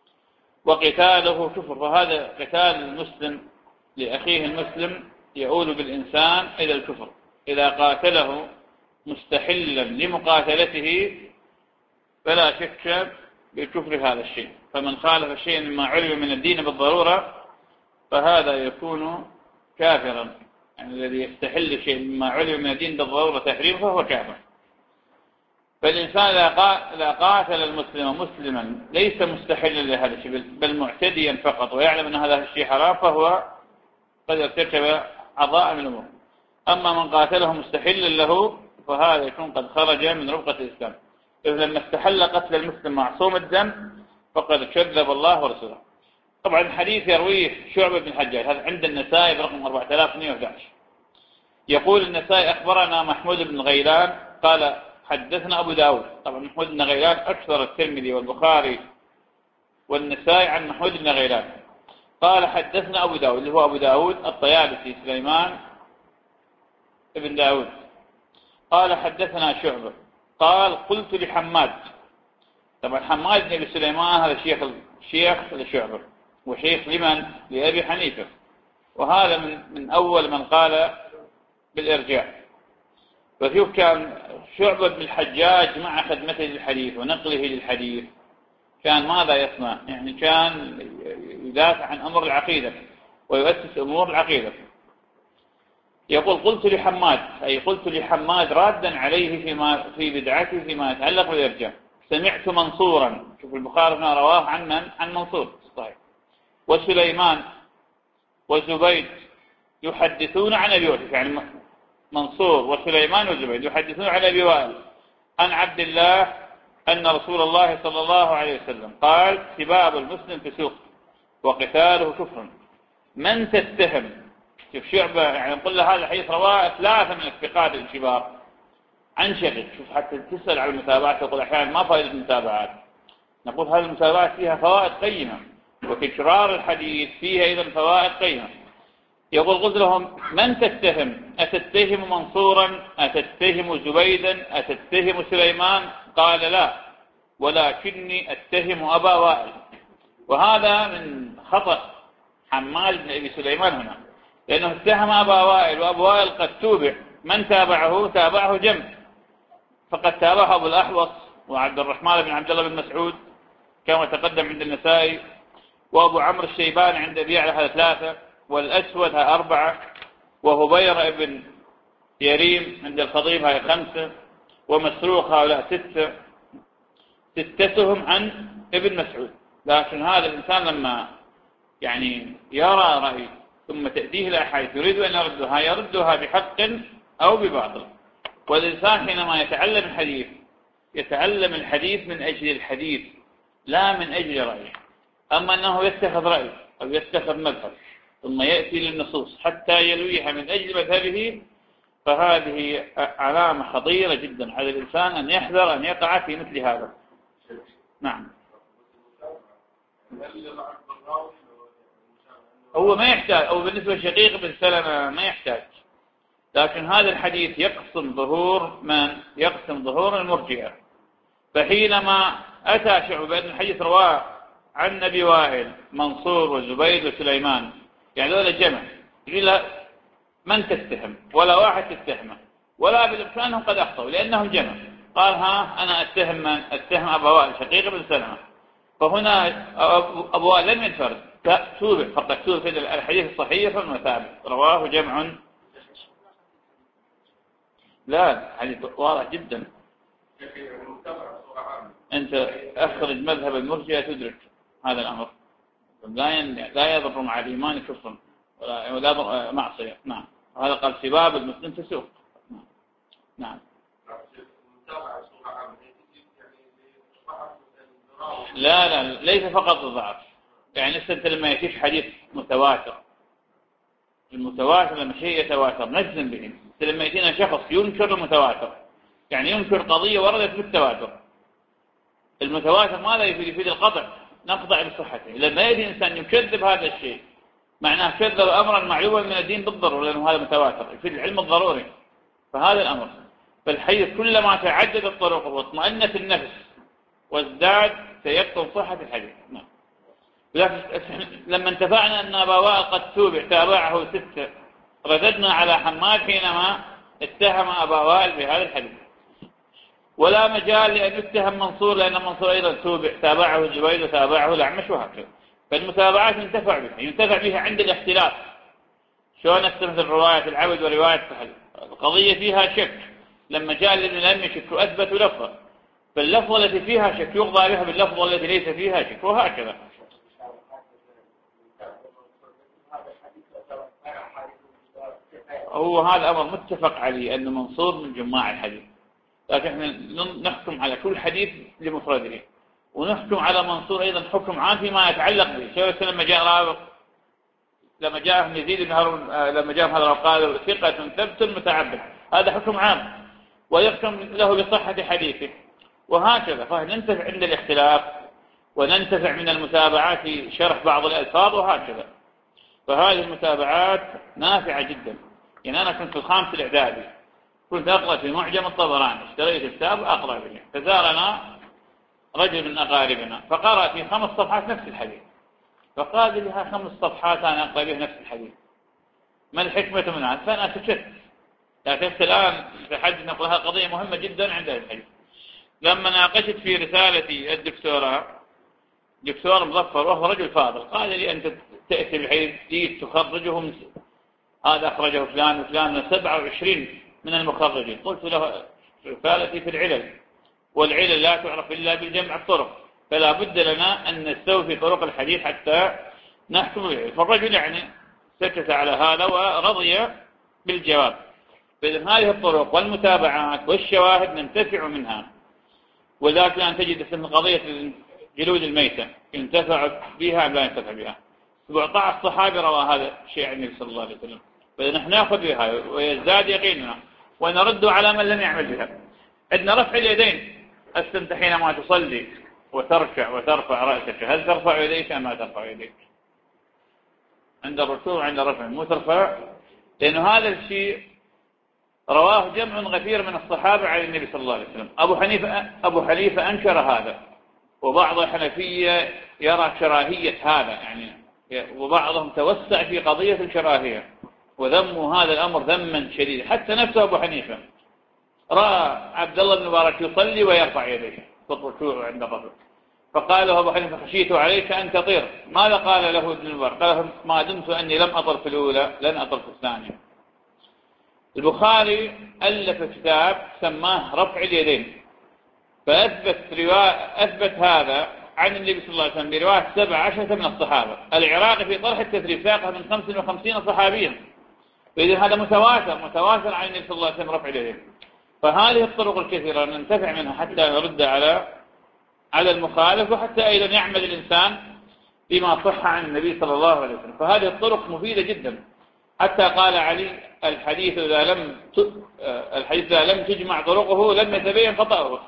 وقتاله كفر، فهذا قتال المسلم لأخيه المسلم يؤول بالإنسان إلى الكفر. إذا قاتله مستحلا لمقاتلته فلا شك بكفر هذا الشيء. فمن خالف شيئا مما علم من الدين بالضرورة فهذا يكون كافرا. يعني الذي يستحل شيء مما علم من الدين بالضرورة تحريمه فهو كافر. فالإنسان إذا قاتل المسلم مسلما ليس مستحلا لهذا الشيء بل معتديا فقط ويعلم أن هذا الشيء حرام فهو قد ارتكب عضاء من الأمور. أما من قاتله مستحلا له فهذا يكون قد خرج من رفقة الإسلام. إذا لما استحل قتل المسلم معصوم الدم فقد كذب الله ورسوله. طبعا الحديث يرويه شعبة بن الحجاج هذا عند النسائي برقم أربعة آلاف ومئة وأحد عشر. يقول النسائي أخبرنا محمود بن غيلان قال حدثنا أبو داود. طبعا محمود بن غيلان أكثر الترمذي والبخاري والنسائي عن محمود بن غيلان قال حدثنا أبو داود اللي هو أبو داود الطيالسي سليمان ابن داود قال حدثنا شعبة قال قلت لحماد. طبعا حماد بن أبي سليمان هذا شيخ الشيخ لشعبة وشيخ لمن؟ لأبي حنيفة، وهذا من من أول من قال بالإرجاع. فشوف كان شعبة بن الحجاج مع خدمته للحديث ونقله للحديث كان ماذا يصنع؟ يعني كان يدافع عن أمر العقيدة ويؤسس أمور العقيدة. يقول قلت لحماد أي قلت لحماد رادا عليه فيما في بدعته فيما يتعلق بالإرجاع سمعت منصورا. شوف البخاري هنا رواه عن من؟ عن منصور صحيح. وسليمان وزبيد يحدثون عن أبي وائل، يعني منصور وسليمان وزبيد يحدثون عن أبي وائل عن عبد الله أن رسول الله صلى الله عليه وسلم قال سباب المسلم فسوق وقتاله كفر. من تتهم؟ شوف شعبة يعني نقول له هذا الحديث رواه ثلاثة من الثقات الكبار عن شغل. شوف حتى تسأل على المتابعات تقول أحيانا ما فائدة المتابعات، نقول هذه المتابعات فيها فوائد قيمة وتكرار الحديث فيها أيضا فوائد قيمة. يقول قلت لهم من تتهم؟ أتتهم منصورا؟ أتتهم زبيدا؟ أتتهم سليمان؟ قال لا ولكني أتهم أبا وائل. وهذا من خطأ حماد بن أبي سليمان هنا لأنه اتهم أبا وائل وأبو وائل قد توبع. من تابعه؟ تابعه جمع، فقد تابعه أبو الأحوص وعبد الرحمن بن عبد الله بن مسعود كما تقدم عند النسائي وأبو عمرو الشيباني عند أبي يعلى هذا ثلاثة والأسود ها أربعة وهبير ابن يريم عند الخطيب هاي خمسة ومسروق هؤلاء ستة ستتهم عن ابن مسعود. لكن هذا الإنسان لما يعني يرى رأي ثم تأتيه الأحاديث يريد أن يردها يردها بحق أو بباطل. والإنسان حينما يتعلم الحديث يتعلم الحديث من أجل الحديث لا من أجل رأيه. أما أنه يتخذ رأي أو يتخذ مذهب ثم يأتي للنصوص حتى يلويها من أجل مذهبه، فهذه علامة خطيرة جدا على الإنسان أن يحذر أن يقع في مثل هذا. نعم. هو ما يحتاج، أو بالنسبة لشقيق بن سلمة ما يحتاج، لكن هذا الحديث يقسم ظهور من يقسم ظهور المرجئة. فحينما أتى شعبة بأن الحديث رواه عن نبي وائل منصور وزبيد وسليمان، يعني ذولا الجمع، يقول من تتهم ولا واحد تتهمه ولا بالإمكانهم قد أخطأوا لأنهم جمع. قال ها أنا أتهم من أتهم أبا وائل شقيق بن سلمة. فهنا أبو وائل لم ينفرد، توبع فقط توبع في الحديث الصحيح والمثابت رواه جمع. لا حديث واضح جدا. أنت أخرج مذهب المرجئة تدرك هذا الأمر، لا لا يضر مع الإيمان كفر ولا ولا يضر معصية. نعم. هذا قال سباب المسلم فسوق. نعم. لا لا ليس فقط الضعف، يعني أنت لما يأتيك حديث متواتر، المتواتر لما شيء يتواتر نجزم به. لما يأتينا شخص ينكر المتواتر، يعني ينكر قضية وردت بالتواتر، المتواتر ماذا يفيد؟ يفيد القطع، نقطع بصحته. لما يأتي إنسان يكذب هذا الشيء معناه كذب أمرا معلوما من الدين بالضرورة، لأنه هذا متواتر يفيد العلم الضروري. فهذا الأمر. فالحديث كلما تعدد الطرق واطمأنت النفس وازداد سيكون صحة الحديث. نعم. لما انتفعنا أن أبا وائل قد توبع تابعه ستة، رددنا على حماد حينما اتهم أبا وائل بهذا الحديث. ولا مجال لأن يتهم منصور لأن منصور أيضا توبع تابعه الزبيد وتابعه الأعمش وهكذا. فالمتابعات ينتفع بها ينتفع بها عند الاختلاف. شلون نستمثل رواية العبد ورواية سهل؟ القضية فيها شك، لما جاء الذين لم يشكوا أثبتوا لفظة، فاللفظة التي فيها شك يقضى بها باللفظة التي ليس فيها شك وهكذا. هو هذا أمر متفق عليه أن منصور من جماع الحديث، لكن احنا نحكم على كل حديث لمفرده، ونحكم على منصور أيضا حكم عام فيما يتعلق به. سواء لما جاء رابط لما جاء يزيد بن هارون لما جاء هذا قال ثقة ثبت متعبد، هذا حكم عام ويحكم له بصحة حديثه وهكذا. فننتفع عند الاختلاف وننتفع من المتابعات في شرح بعض الألفاظ وهكذا. فهذه المتابعات نافعة جدا. يعني أنا كنت في الخامس الإعدادي كنت أقرأ في معجم الطبراني، اشتريت كتاب أقرأ به، فزارنا رجل من أقاربنا فقرأ في خمس صفحات نفس الحديث، فقال لي ها خمس صفحات أنا أقرأ به نفس الحديث، ما الحكمة من هذا؟ فأنا سكت. لكن الآن في حد نقلها قضية مهمة جدا عند الحديث. لما ناقشت في رسالتي الدكتوراه دكتور مظفر وهو رجل فاضل قال لي أنت تأتي بحديث جديد تخرجه من هذا أخرجه فلان وفلان من سبعة وعشرين من المخرجين. قلت له رسالتي في العلل، والعلل لا تعرف إلا بالجمع الطرق، فلا بد لنا أن نستوفي طرق الحديث حتى نحكم به. فالرجل يعني سكت على هذا ورضي بالجواب. فإذن هذه الطرق والمتابعات والشواهد ننتفع منها. وذلك أن تجد في قضية جلود الميتة ينتفع بها أم لا ينتفع بها. سبعة عشر صحابي روى هذا الشيء عن النبي صلى الله عليه وسلم، فنحن نأخذ بها ويزداد يقيننا ونرد على من لم يعمل بها. عندنا رفع اليدين، أنت حينما تصلي وتركع وترفع رأسك هل ترفع يديك أم لا ترفع يديك؟ عند الركوع عند رفع مو ترفع، لأنه هذا الشيء رواه جمع غفير من الصحابة عن النبي صلى الله عليه وسلم. أبو حنيفة أبو حنيفة أنكر هذا، وبعض الحنفية يرى كراهية هذا يعني، وبعضهم توسع في قضية الكراهية وذموا هذا الأمر ذما شديدا. حتى نفسه أبو حنيفة رأى عبد الله بن مبارك يصلي ويرفع يديه في الركوع عند الرفع، فقال له أبو حنيفة خشيت عليك أن تطير. ماذا قال له ابن مبارك؟ قال ما دمت أني لم أطر في الأولى لن أطر في الثانية. البخاري ألف كتاب سماه رفع اليدين، فأثبت رواية أثبت هذا عن النبي صلى الله عليه وسلم برواية سبع عشرة من الصحابة. العراقي في طرح التثريب ساقها من خمس وخمسين صحابيا، فإذا هذا متواتر متواتر عن النبي صلى الله عليه وسلم رفع اليدين. فهذه الطرق الكثيرة ننتفع منها حتى نرد على على المخالف، وحتى أيضا يعمل الإنسان بما صح عن النبي صلى الله عليه وسلم. فهذه الطرق مفيدة جدا. حتى قال علي: الحديث إذا لم الحديث إذا لم تجمع طرقه لم يتبين خطأه.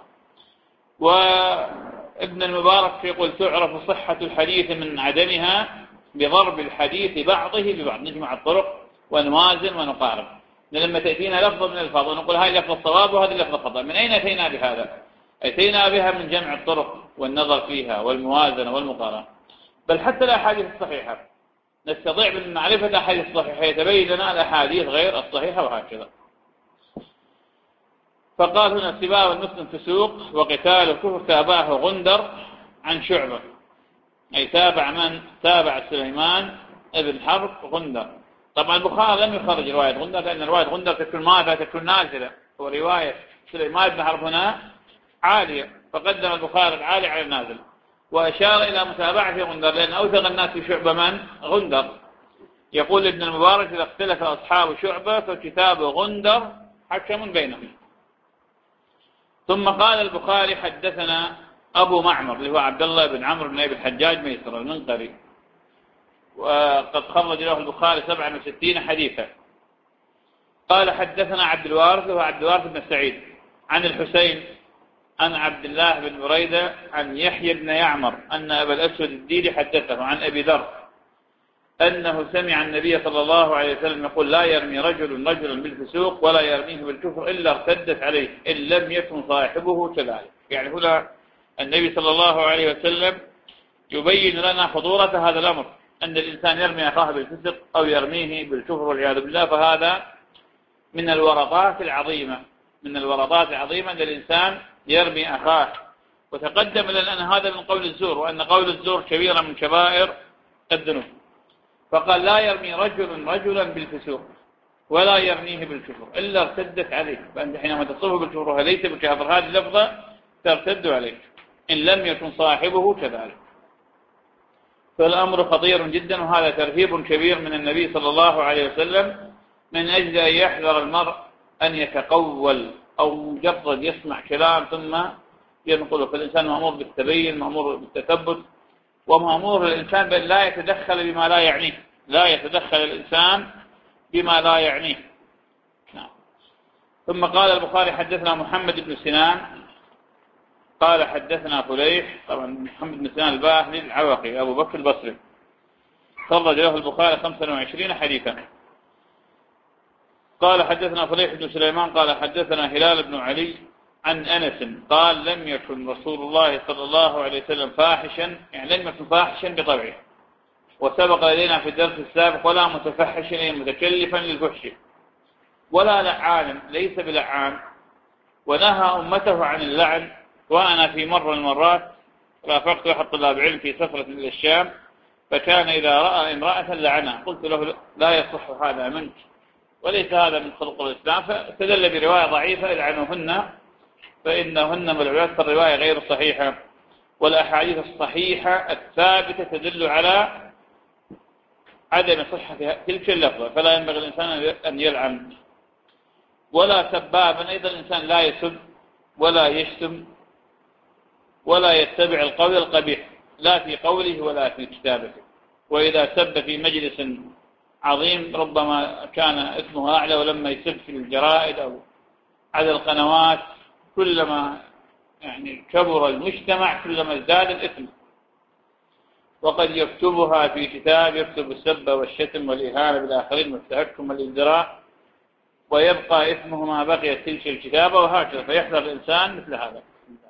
وابن المبارك يقول: تعرف صحة الحديث من عدمها بضرب الحديث بعضه ببعض. نجمع الطرق ونوازن ونقارن. لما تأتينا لفظة من الفاظ ونقول هاي لفظة الصواب وهذه لفظة خطأ، من أين أتينا بهذا؟ أتينا بها من جمع الطرق والنظر فيها والموازنة والمقارنة. بل حتى الأحاديث الصحيحة نستطيع من معرفة الأحاديث الصحيحة يتبين لنا الأحاديث غير الصحيحة وهكذا. فقال هنا: سباب المسلم فسوق وقتال كفر. تابعه غندر عن شعبة، أي تابع من؟ تابع سليمان ابن حرب غندر. طبعا البخاري لم يخرج رواية غندر، لأن رواية غندر تكون ماذا؟ تكون نازلة، ورواية سليمان بن حرب هنا عالية، فقدم البخاري العالي على النازل، وأشار إلى متابعة غندر، لأن أوثق الناس في شعبة من؟ غندر. يقول ابن المبارك: إذا اختلف أصحاب شعبة فكتاب غندر حكم بينهم. ثم قال البخاري: حدثنا أبو معمر اللي هو عبد الله بن عمرو بن أبي الحجاج ميسر المنقري، وقد خرج له البخاري سبعة وستين حديثا. قال: حدثنا عبد الوارث وهو عبد الوارث بن سعيد عن الحسين عن عبد الله بن بريدة عن يحيى بن يعمر أن أبا الأسود الديلي حدثه عن أبي ذر أنه سمع النبي صلى الله عليه وسلم يقول: لا يرمي رجل رجلا بالفسوق ولا يرميه بالكفر إلا ارتدت عليه إن لم يكن صاحبه كذلك. يعني هنا النبي صلى الله عليه وسلم يبين لنا خطورة هذا الأمر، أن الإنسان يرمي أخاه بالفسق أو يرميه بالكفر والعياذ بالله. فهذا من الورطات العظيمة، من الورطات العظيمة أن الإنسان يرمي أخاه. وتقدم لنا أن هذا من قول الزور، وأن قول الزور كبيرة من كبائر الذنوب. فقال: لا يرمي رجل رجلا بالفسوق ولا يرميه بالكفر إلا ارتدت عليه. فأنت حينما تصفه بالكفر وليس بالكافر هذه اللفظة ترتد عليك إن لم يكن صاحبه كذلك. فالأمر خطير جدا، وهذا ترهيب كبير من النبي صلى الله عليه وسلم من أجل أن يحذر المرء أن يتقول أو مجرد يسمع كلام ثم ينقله. فالإنسان مأمور بالتبين، مأمور بالتثبت، ومأمور الإنسان بأن لا يتدخل بما لا يعنيه، لا يتدخل الإنسان بما لا يعنيه. نعم. ثم قال البخاري: حدثنا محمد بن سنان قال حدثنا فليح. طبعا محمد بن سنان الباهلي العوقي أبو بكر البصري، خرج له البخاري خمسة وعشرين حديثا. قال: حدثنا فليح بن سليمان قال حدثنا هلال بن علي عن أنس قال: لم يكن رسول الله صلى الله عليه وسلم فاحشا، يعني لم يكن فاحشا بطبعه، وسبق لدينا في الدرس السابق: ولا متفحشا متكلفا للفحش، ولا لعانا ليس بلعان، ونهى أمته عن اللعن. وأنا في مرة من المرات رافقت أحد طلاب علم في سفرة إلى الشام، فكان إذا رأى امرأة لعنها. قلت له: لا يصح هذا منك، وليس هذا من خلق الإسلام. فاستدل برواية ضعيفة: العنوهن فإنهن ملعونات. فالرواية غير صحيحة، والأحاديث الصحيحة الثابتة تدل على عدم صحة تلك اللفظة، فلا ينبغي الإنسان أن يلعن. ولا سبابا، أيضا الإنسان لا يسب ولا يشتم ولا يتبع القول القبيح، لا في قوله ولا في كتابته. وإذا سب في مجلس عظيم ربما كان اسمه أعلى، ولما يسب في الجرائد أو على القنوات كلما يعني كبر المجتمع كلما ازداد الإثم. وقد يكتبها في كتاب، يكتب السب والشتم والإهانة بالآخرين والتهكم والازدراء، ويبقى اسمه ما بقيت تلك الكتابة، وهكذا. فيحذر الإنسان مثل هذا.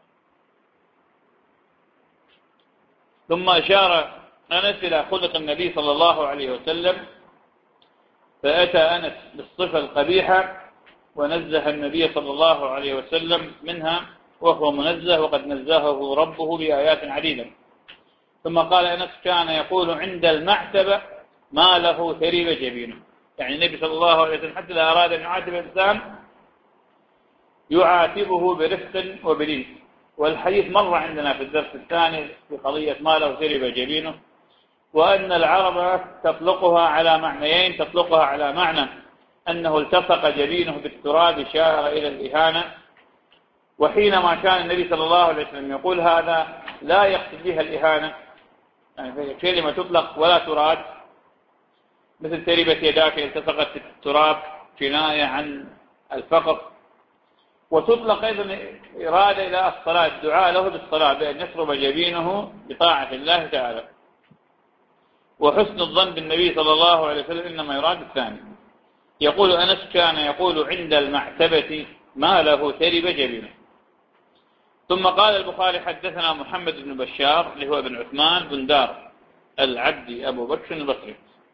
ثم أشار أنس إلى خلق النبي صلى الله عليه وسلم، فأتى أنس بالصفة القبيحة ونزه النبي صلى الله عليه وسلم منها، وهو منزه وقد نزهه ربه بآيات عديدة. ثم قال أنس: كان يقول عند المعتبة: ما له ترب جبينه. يعني النبي صلى الله عليه وسلم حتى لا أراد أن يعاتب الإنسان يعاتبه برفق وبلين، والحديث مر عندنا في الدرس الثاني في قضية ما له ترب جبينه، وأن العرب تطلقها على معنيين، تطلقها على معنى أنه التصق جبينه بالتراب إشارة إلى الإهانة، وحينما كان النبي صلى الله عليه وسلم يقول هذا لا يقصد بها الإهانة، يعني كلمة تطلق ولا تراد، مثل تربت يداك التصقت التراب كناية عن الفقر، وتطلق أيضا إرادة إلى الصلاة، الدعاء له بالصلاة بأن يصرب جبينه بطاعة الله تعالى. وحسن الظن بالنبي صلى الله عليه وسلم إنما يراد الثاني. يقول أنس كان يقول عند المعتبة ما له ترب جبينه. ثم قال البخاري حدثنا محمد بن بشار اللي هو ابن عثمان بن دار العبدي أبو بكر البصري،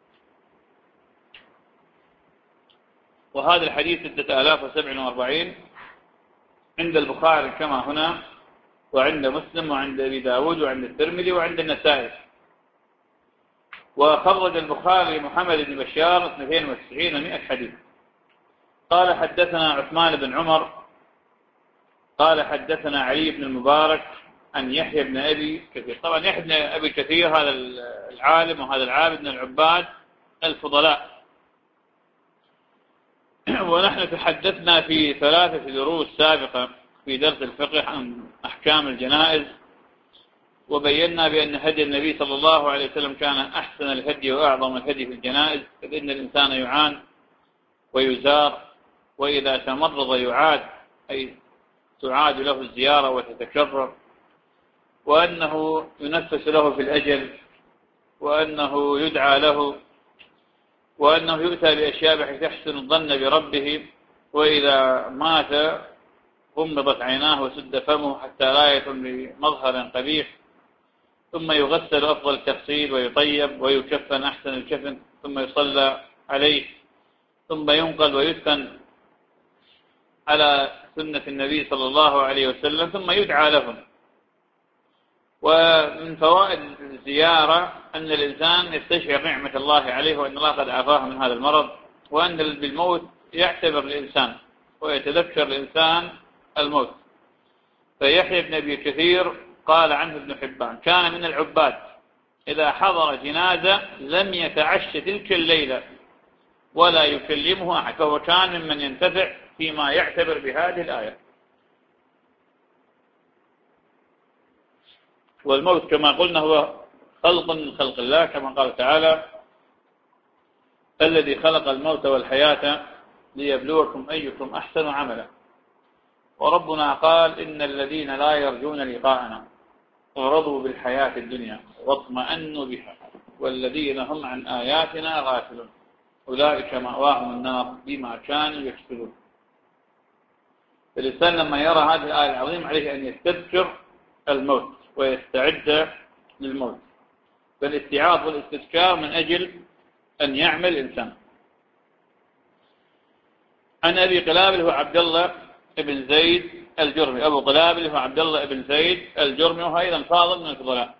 وهذا الحديث ستة آلاف وسبع وأربعين عند البخاري كما هنا، وعند مسلم وعند أبي داود وعند الترمذي وعند النسائي. وخرج البخاري محمد بن بشار اثنين وتسعين ومئة حديث. قال حدثنا عثمان بن عمر قال حدثنا علي بن المبارك عن يحيى بن أبي كثير. طبعا يحيى بن أبي كثير هذا العالم وهذا العابد من العباد الفضلاء. ونحن تحدثنا في ثلاثة دروس سابقة في درس الفقه عن أحكام الجنائز، وبينا بأن هدي النبي صلى الله عليه وسلم كان أحسن الهدي وأعظم الهدي في الجنائز، فإن الإنسان يعان ويزار، وإذا تمرض يعاد، أي تعاد له الزيارة وتتكرر، وأنه ينفس له في الأجل، وأنه يدعى له، وأنه يؤتى بأشياء بحيث يحسن الظن بربه، وإذا مات غمضت عيناه وسد فمه حتى لا يكون بمظهر قبيح، ثم يغسل أفضل التغسيل ويطيب ويكفن أحسن الكفن، ثم يصلى عليه، ثم ينقل ويدفن على سنة النبي صلى الله عليه وسلم، ثم يدعى لهم. ومن فوائد الزيارة أن الإنسان يستشعر نعمة الله عليه، وأن الله قد عافاه من هذا المرض، وأن بالموت يعتبر الإنسان ويتذكر الإنسان الموت. فيحيى بن أبي كثير قال عنه ابن حبان كان من العباد إذا حضر جنازة لم يتعش تلك الليلة ولا يكلمه أحد، فهو كان ممن ينتفع فيما يعتبر بهذه الآية. والموت كما قلنا هو خلق من خلق الله، كما قال تعالى الذي خلق الموت والحياة ليبلوكم أيكم أحسن عملا. وربنا قال إن الذين لا يرجون لقاءنا ورضوا بالحياة الدنيا واطمأنوا بها والذين هم عن آياتنا غافلون أولئك مأواهم النار بما كانوا يكسبون. الإنسان لما يرى هذه الآية العظيمة عليه أن يستذكر الموت ويستعد للموت، فالاستعاض والاستذكار من أجل أن يعمل الإنسان. عن أبي قلابة هو عبد الله ابن زيد الجرمي، أبو قلابة هو عبد الله ابن زيد الجرمي، وهو أيضا فاضل من الفضلاء،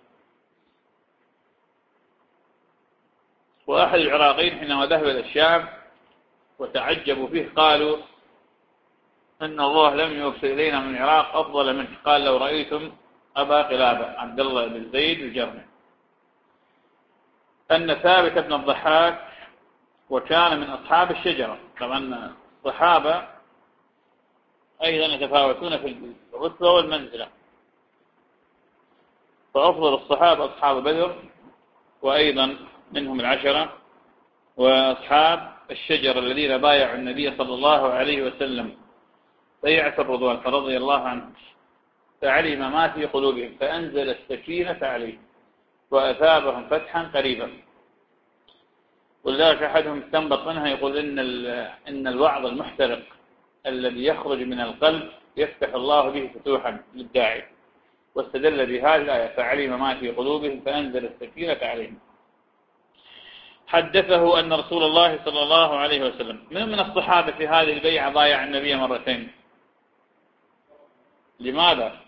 وأحد العراقيين حينما ذهب إلى الشام وتعجبوا فيه قالوا أن الله لم يرسل إلينا من العراق أفضل منه. قال لو رأيتم أبا قلابة عبد الله بن زيد الجرمي. أن ثابت بن الضحاك وكان من أصحاب الشجرة. طبعا الصحابة أيضا يتفاوتون في الرتبة والمنزلة، فأفضل الصحابة أصحاب بدر، وأيضا منهم العشرة، وأصحاب الشجرة الذين بايعوا النبي صلى الله عليه وسلم بيعة الرضوان فرضي الله عنهم، فعلم ما في قلوبهم فأنزل السكينة عليهم وأثابهم فتحا قريبا. ولذلك أحدهم استنبط منها يقول إن إن الوعظ المحترق الذي يخرج من القلب يفتح الله به فتوحا للداعي، واستدل بهذه الآية فعلم ما في قلوبهم فأنزل السكينة عليهم. حدثه أن رسول الله صلى الله عليه وسلم من من الصحابة في هذه البيعة بايع النبي مرتين. لماذا؟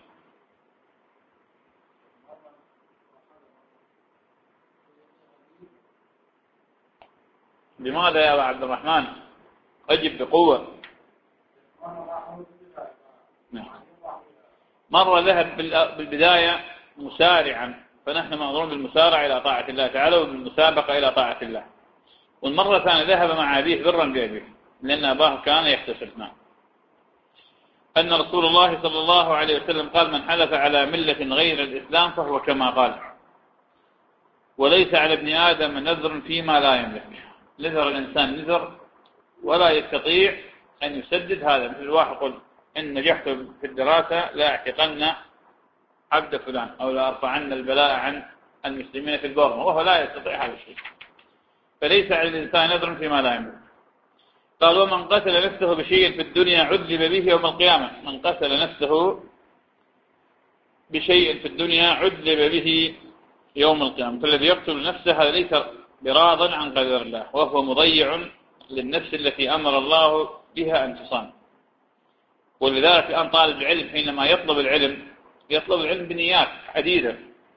لماذا يا أبا عبد الرحمن؟ أجب بقوة. مرة ذهب بالبداية مسارعا، فنحن مأمورون بالمسارعة إلى طاعة الله تعالى وبالمسابقة إلى طاعة الله. والمرة الثانية ذهب مع أبيه برا بأبيه لأن أباه كان يغتسل معه. أن رسول الله صلى الله عليه وسلم قال: من حلف على ملة غير الإسلام فهو كما قال، وليس على ابن آدم نذر فيما لا يملك. نذر الإنسان نذر ولا يستطيع أن يسدد، هذا مثل الواحد يقول إن نجحت في الدراسة لا أعتقن عبد فلان أو لا أرفعن البلاء عن المسلمين في البرمة، وهو لا يستطيع هذا الشيء. فليس على الإنسان نذر فيما لا يملك. قال: ومن قتل نفسه بشيء في الدنيا عذب به يوم القيامة. من قتل نفسه بشيء في الدنيا عذب به يوم القيامة. فالذي يقتل نفسه هذا ليس براضا عن قدر الله، وهو مضيع للنفس التي أمر الله بها أن تصان. ولذلك الآن طالب العلم حينما يطلب العلم يطلب العلم بنيات عديدة،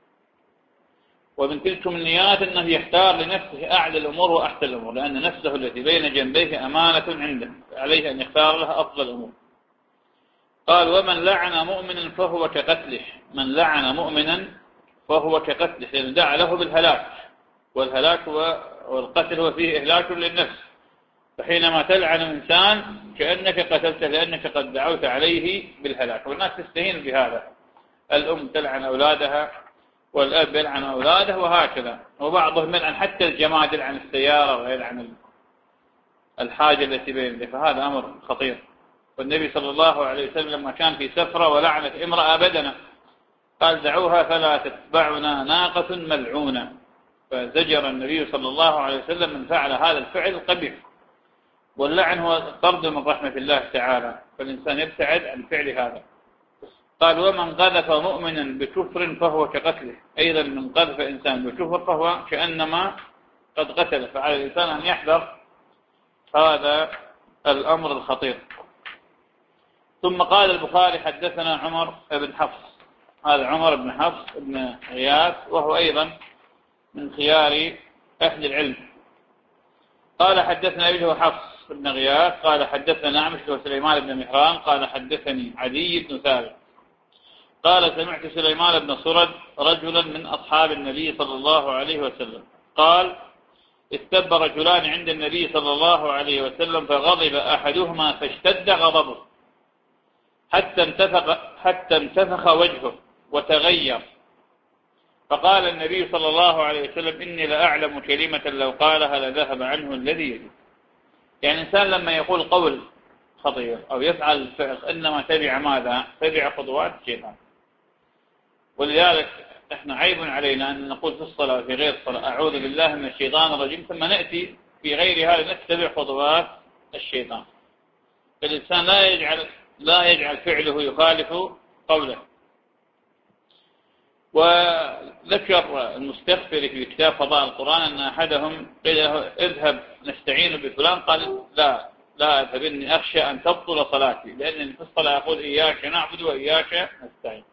ومن تلكم النيات أنه يختار لنفسه أعلى الأمور وأحسن الأمور، لأن نفسه التي بين جنبيه أمانة عنده، عليه أن يختار لها أفضل الأمور. قال: ومن لعن مؤمنا فهو كقتله. من لعن مؤمنا فهو كقتله، لأن دعا له بالهلاك، والهلاك والقتل هو فيه إهلاك للنفس. فحينما تلعن إنسان كأنك قتلته، لأنك قد دعوت عليه بالهلاك. والناس تستهين بهذا، الأم تلعن أولادها والأب يلعن أولاده وهكذا، وبعضهم يلعن حتى الجماد، يلعن السيارة ويلعن الحاجة التي بين يديه، فهذا أمر خطير. والنبي صلى الله عليه وسلم لما كان في سفرة ولعنت امرأة بدنة قال: دعوها فلا تتبعنا ناقة ملعونة. فزجر النبي صلى الله عليه وسلم من فعل هذا الفعل القبيح. واللعن هو طرد من رحمة الله تعالى، فالإنسان يبتعد عن فعل هذا. قال: ومن قذف مؤمنا بكفر فهو كقتله. أيضا من قذف إنسان بكفر فهو كأنما قد قتله. فعلى الإنسان أن يحذر هذا الأمر الخطير. ثم قال البخاري: حدثنا عمر بن حفص. هذا عمر بن حفص بن غياث، وهو أيضا من خيار أهل العلم. قال: حدثنا ابنه حفص بن غياث قال: حدثنا أعمش وسليمان بن مهران قال: حدثني عدي بن ثابت قال: سمعت سليمان بن صرد رجلا من أصحاب النبي صلى الله عليه وسلم قال: استب رجلان عند النبي صلى الله عليه وسلم، فغضب أحدهما فاشتد غضبه حتى انتفخ, حتى انتفخ وجهه وتغير. فقال النبي صلى الله عليه وسلم: إني لأعلم كلمة لو قالها لذهب عنه الذي يجب. يعني الإنسان لما يقول قول خطير أو يفعل فعل إنما تبع ماذا؟ تبع خطوات الشيطان. ولذلك احنا عيب علينا أن نقول في الصلاة وفي غير الصلاة أعوذ بالله من الشيطان الرجيم، ثم نأتي في غير هذا نتبع خطوات الشيطان. فالإنسان لا يجعل لا يجعل فعله يخالف قوله. وذكر المستغفر في كتاب فضاء القرآن أن أحدهم قيل له: اذهب نستعين بفلان، قال: لا لا أذهب، إني أخشى أن تبطل صلاتي، لأنني في الصلاة أقول إياك نعبد وإياك نستعين.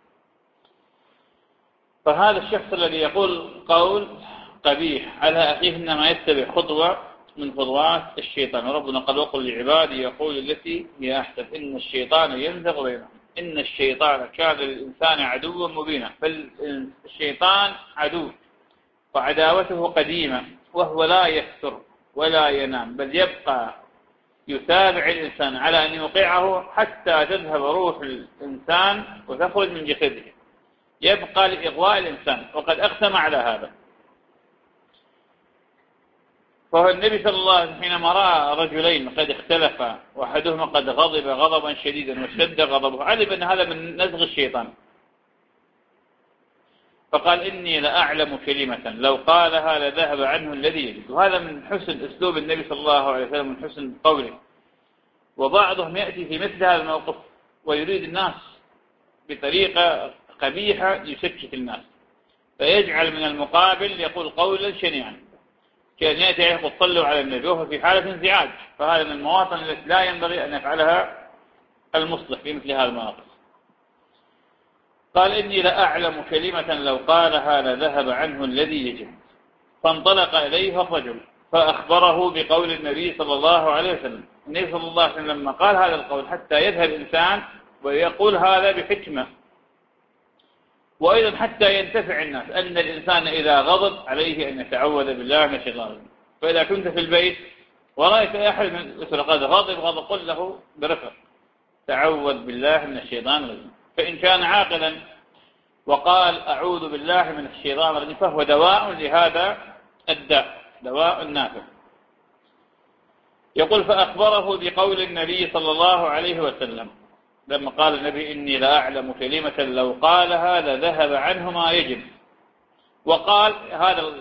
فهذا الشخص الذي يقول قول قبيح على أخيه إنما يتبع خطوة من خطوات الشيطان. وربنا قال: وقل لعبادي يقول التي هي أحسن إن الشيطان ينزغ بينهم إن الشيطان كان للإنسان عدوا مبينا. فالشيطان عدو وعداوته قديمة، وهو لا يفتر ولا ينام، بل يبقى يتابع الإنسان على أن يوقعه حتى تذهب روح الإنسان وتخرج من جسده، يبقى لإغواء الإنسان، وقد أقسم على هذا. فهو النبي صلى الله عليه وسلم حينما رأى رجلين قد اختلفا وأحدهما قد غضب غضبا شديدا واشتد غضبه، علم أن هذا من نزغ الشيطان، فقال: إني لأعلم كلمة لو قالها لذهب عنه الذي يجد. وهذا من حسن أسلوب النبي صلى الله عليه وسلم، من حسن قوله. وبعضهم يأتي في مثل هذا الموقف ويريد الناس بطريقة قبيحة يسكت الناس، فيجعل من المقابل يقول قولا شنيعا كأن يأتي يقول: صلوا على النبي، وهو في حالة انزعاج. فهذا من المواطن التي لا ينبغي أن يفعلها المصلح في مثل هذا المواقف. قال: إني لأعلم كلمة لو قالها لذهب عنه الذي يجب. فانطلق إليه الرجل فأخبره بقول النبي صلى الله عليه وسلم. النبي صلى الله عليه وسلم لما قال هذا القول حتى يذهب إنسان ويقول هذا بحكمة وأيضا حتى ينتفع الناس أن الإنسان إذا غضب عليه أن يتعوذ بالله من الشيطان الرجيم. فإذا كنت في البيت ورأيت أحد من قد غضب غضب قل له برفق تعوذ بالله من الشيطان الرجيم. فإن كان عاقلا وقال أعوذ بالله من الشيطان الرجيم فهو دواء لهذا الداء، دواء نافع. يقول فأخبره بقول النبي صلى الله عليه وسلم لما قال النبي إني لا أعلم كلمة لو قالها لذهب عنه ما يجب. وقال هذا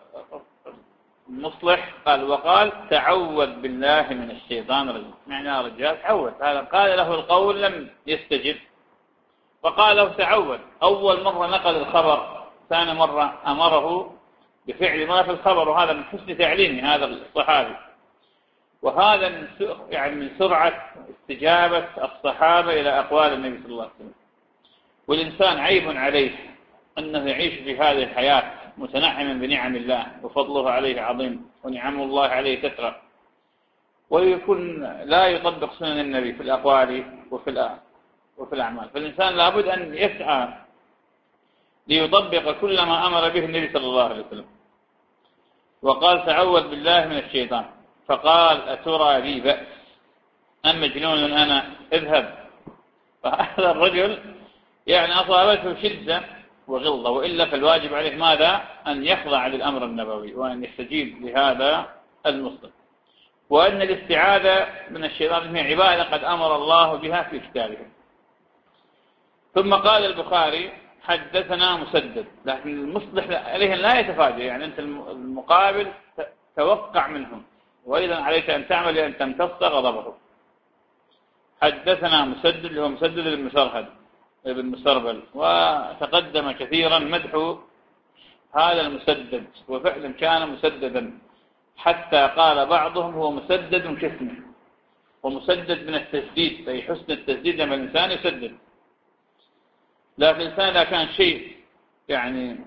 المصلح قال وقال تعوذ بالله من الشيطان الرجيم، معناه رجال تعوذ. هذا قال له القول لم يستجب وقال له تعوذ. أول مرة نقل الخبر، ثاني مرة أمره بفعل ما في الخبر، وهذا من حسن تعليمه هذا الصحابي. وهذا من يعني من سرعة استجابة الصحابة إلى أقوال النبي صلى الله عليه وسلم. والإنسان عيب عليه أنه يعيش في هذه الحياة متنعما بنعم الله وفضله عليه عظيم ونعم الله عليه كثرة، ويكون لا يطبق سنن النبي في الأقوال وفي وفي الأعمال. فالإنسان لابد أن يسعى ليطبق كل ما أمر به النبي صلى الله عليه وسلم. وقال تعوذ بالله من الشيطان، فقال أترى بي بأس أم مجنون أنا؟ اذهب. فهذا الرجل يعني أصابته شدة وغلظة، وإلا فالواجب عليه ماذا؟ أن يخضع للأمر النبوي وأن يستجيب لهذا المسلم. وأن الاستعاذة من الشيطان هي عبادة قد أمر الله بها في كتابه. ثم قال البخاري حدثنا مسدد، لكن المصلح عليه لا يتفاجئ، يعني أنت المقابل توقع منهم، وإذا عليك أن تعمل أن تمتص غضبه. حدثنا مسدد اللي هو مسدد المسرهد ابن مسربل، وتقدم كثيرا مدح هذا المسدد، وفعلا كان مسددا حتى قال بعضهم هو مسدد كاسمه، ومسدد من التسديد، أي حسن التسديد لما الإنسان يسدد. لكن الإنسان إذا كان شيء يعني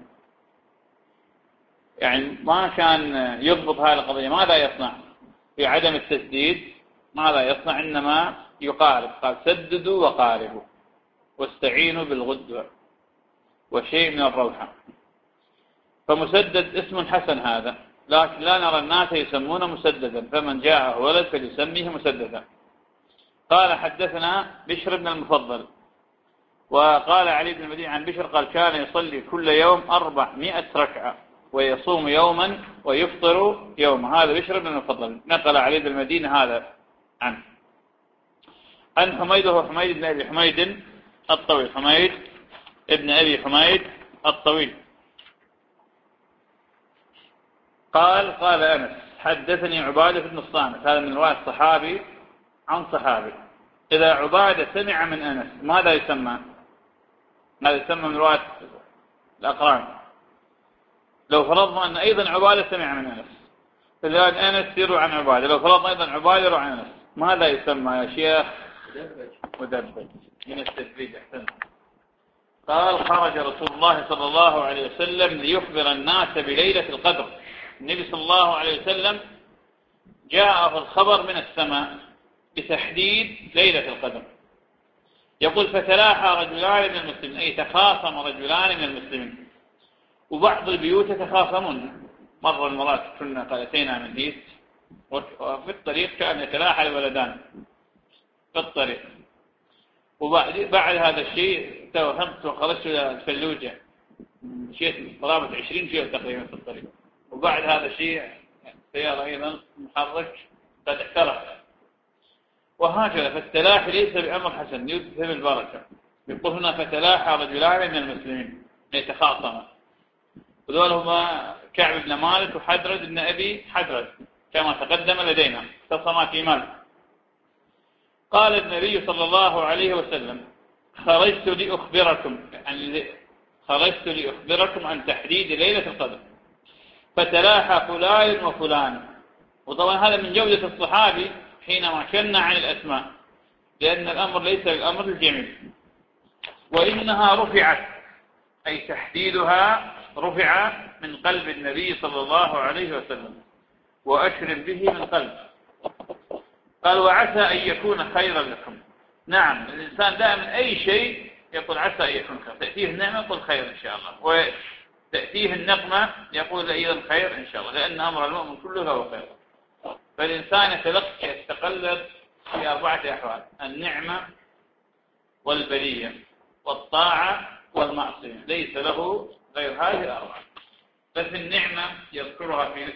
يعني ما كان يضبط هذه القضية ماذا يصنع؟ في عدم التسديد ماذا يصنع؟ إنما يقارب. قال سددوا وقاربوا واستعينوا بالغدوة وشيء من الروحة. فمسدد اسم حسن هذا، لكن لا نرى الناس يسمونه مسددا، فمن جاءه ولد فليسميه مسددا. قال حدثنا بشر بن المفضل. وقال علي بن المديني عن بشر قال كان يصلي كل يوم أربعمائة ركعة ويصوم يوما ويفطر يوما. هذا بشر بن المفضل نقل علي بن المديني هذا عنه. عن حميد وهو حميد بن أبي حميد الطويل، حميد ابن أبي حميد الطويل قال قال أنس حدثني عبادة بن الصامت. هذا من رواية صحابي عن صحابي. إذا عبادة سمع من أنس ماذا يسمى؟ ماذا يسمى من رواية الأقران؟ لو فرضنا أن أيضا عبادة سمع من أنس، فالآن أنس يروي عن عبادة، لو فرضنا أيضا عبادة يروي عن أنس، ماذا يسمى يا شيخ؟ مدبج من التدريج. أحسن. قال خرج رسول الله صلى الله عليه وسلم ليخبر الناس بليلة القدر. النبي صلى الله عليه وسلم جاءه الخبر من السماء بتحديد ليلة القدر. يقول فتلاحى رجلان من المسلمين، أي تخاصم رجلان من المسلمين، وبعض البيوت يتخاصمون. مرة المرات كنا قد أتينا من هيس وفي الطريق كان يتلاحى الولدان في الطريق، وبعد بعد هذا الشيء توهمت وخرجت إلى الفلوجة، مشيت قرابة عشرين كيلو تقريبا في الطريق، وبعد هذا الشيء سيارة أيضا محرك قد احترق. وهكذا فالتلاحي ليس بأمر حسن يذهب البركة. يقول هنا فتلاحى رجلان من المسلمين يتخاصما، وذول هما كعب بن مالك وحدرد بن أبي حدرد كما تقدم لدينا، اختصما في مال. قال النبي صلى الله عليه وسلم خرجت لأخبركم، يعني خرجت لأخبركم عن تحديد ليلة القدر، فتلاحى فلان وفلان. وطبعا هذا من جودة الصحابي حينما كنا عن الأسماء، لأن الأمر ليس للأمر الجميل. وإنها رفعت، أي تحديدها رفع من قلب النبي صلى الله عليه وسلم، وأشرب به من قلب. قال وعسى أن يكون خيرا لكم. نعم الإنسان دائما أي شيء يقول عسى أن يكون خير. تأتيه النعمة يقول خير إن شاء الله، وتأتيه النقمة يقول أيضا خير إن شاء الله، لأن أمر المؤمن كله له خير. فالإنسان يتلقى يتقلب في أربعة أحوال: النعمة والبلية والطاعة والمعصية، ليس له غير هذه الأربعة. بس النعمة يذكرها في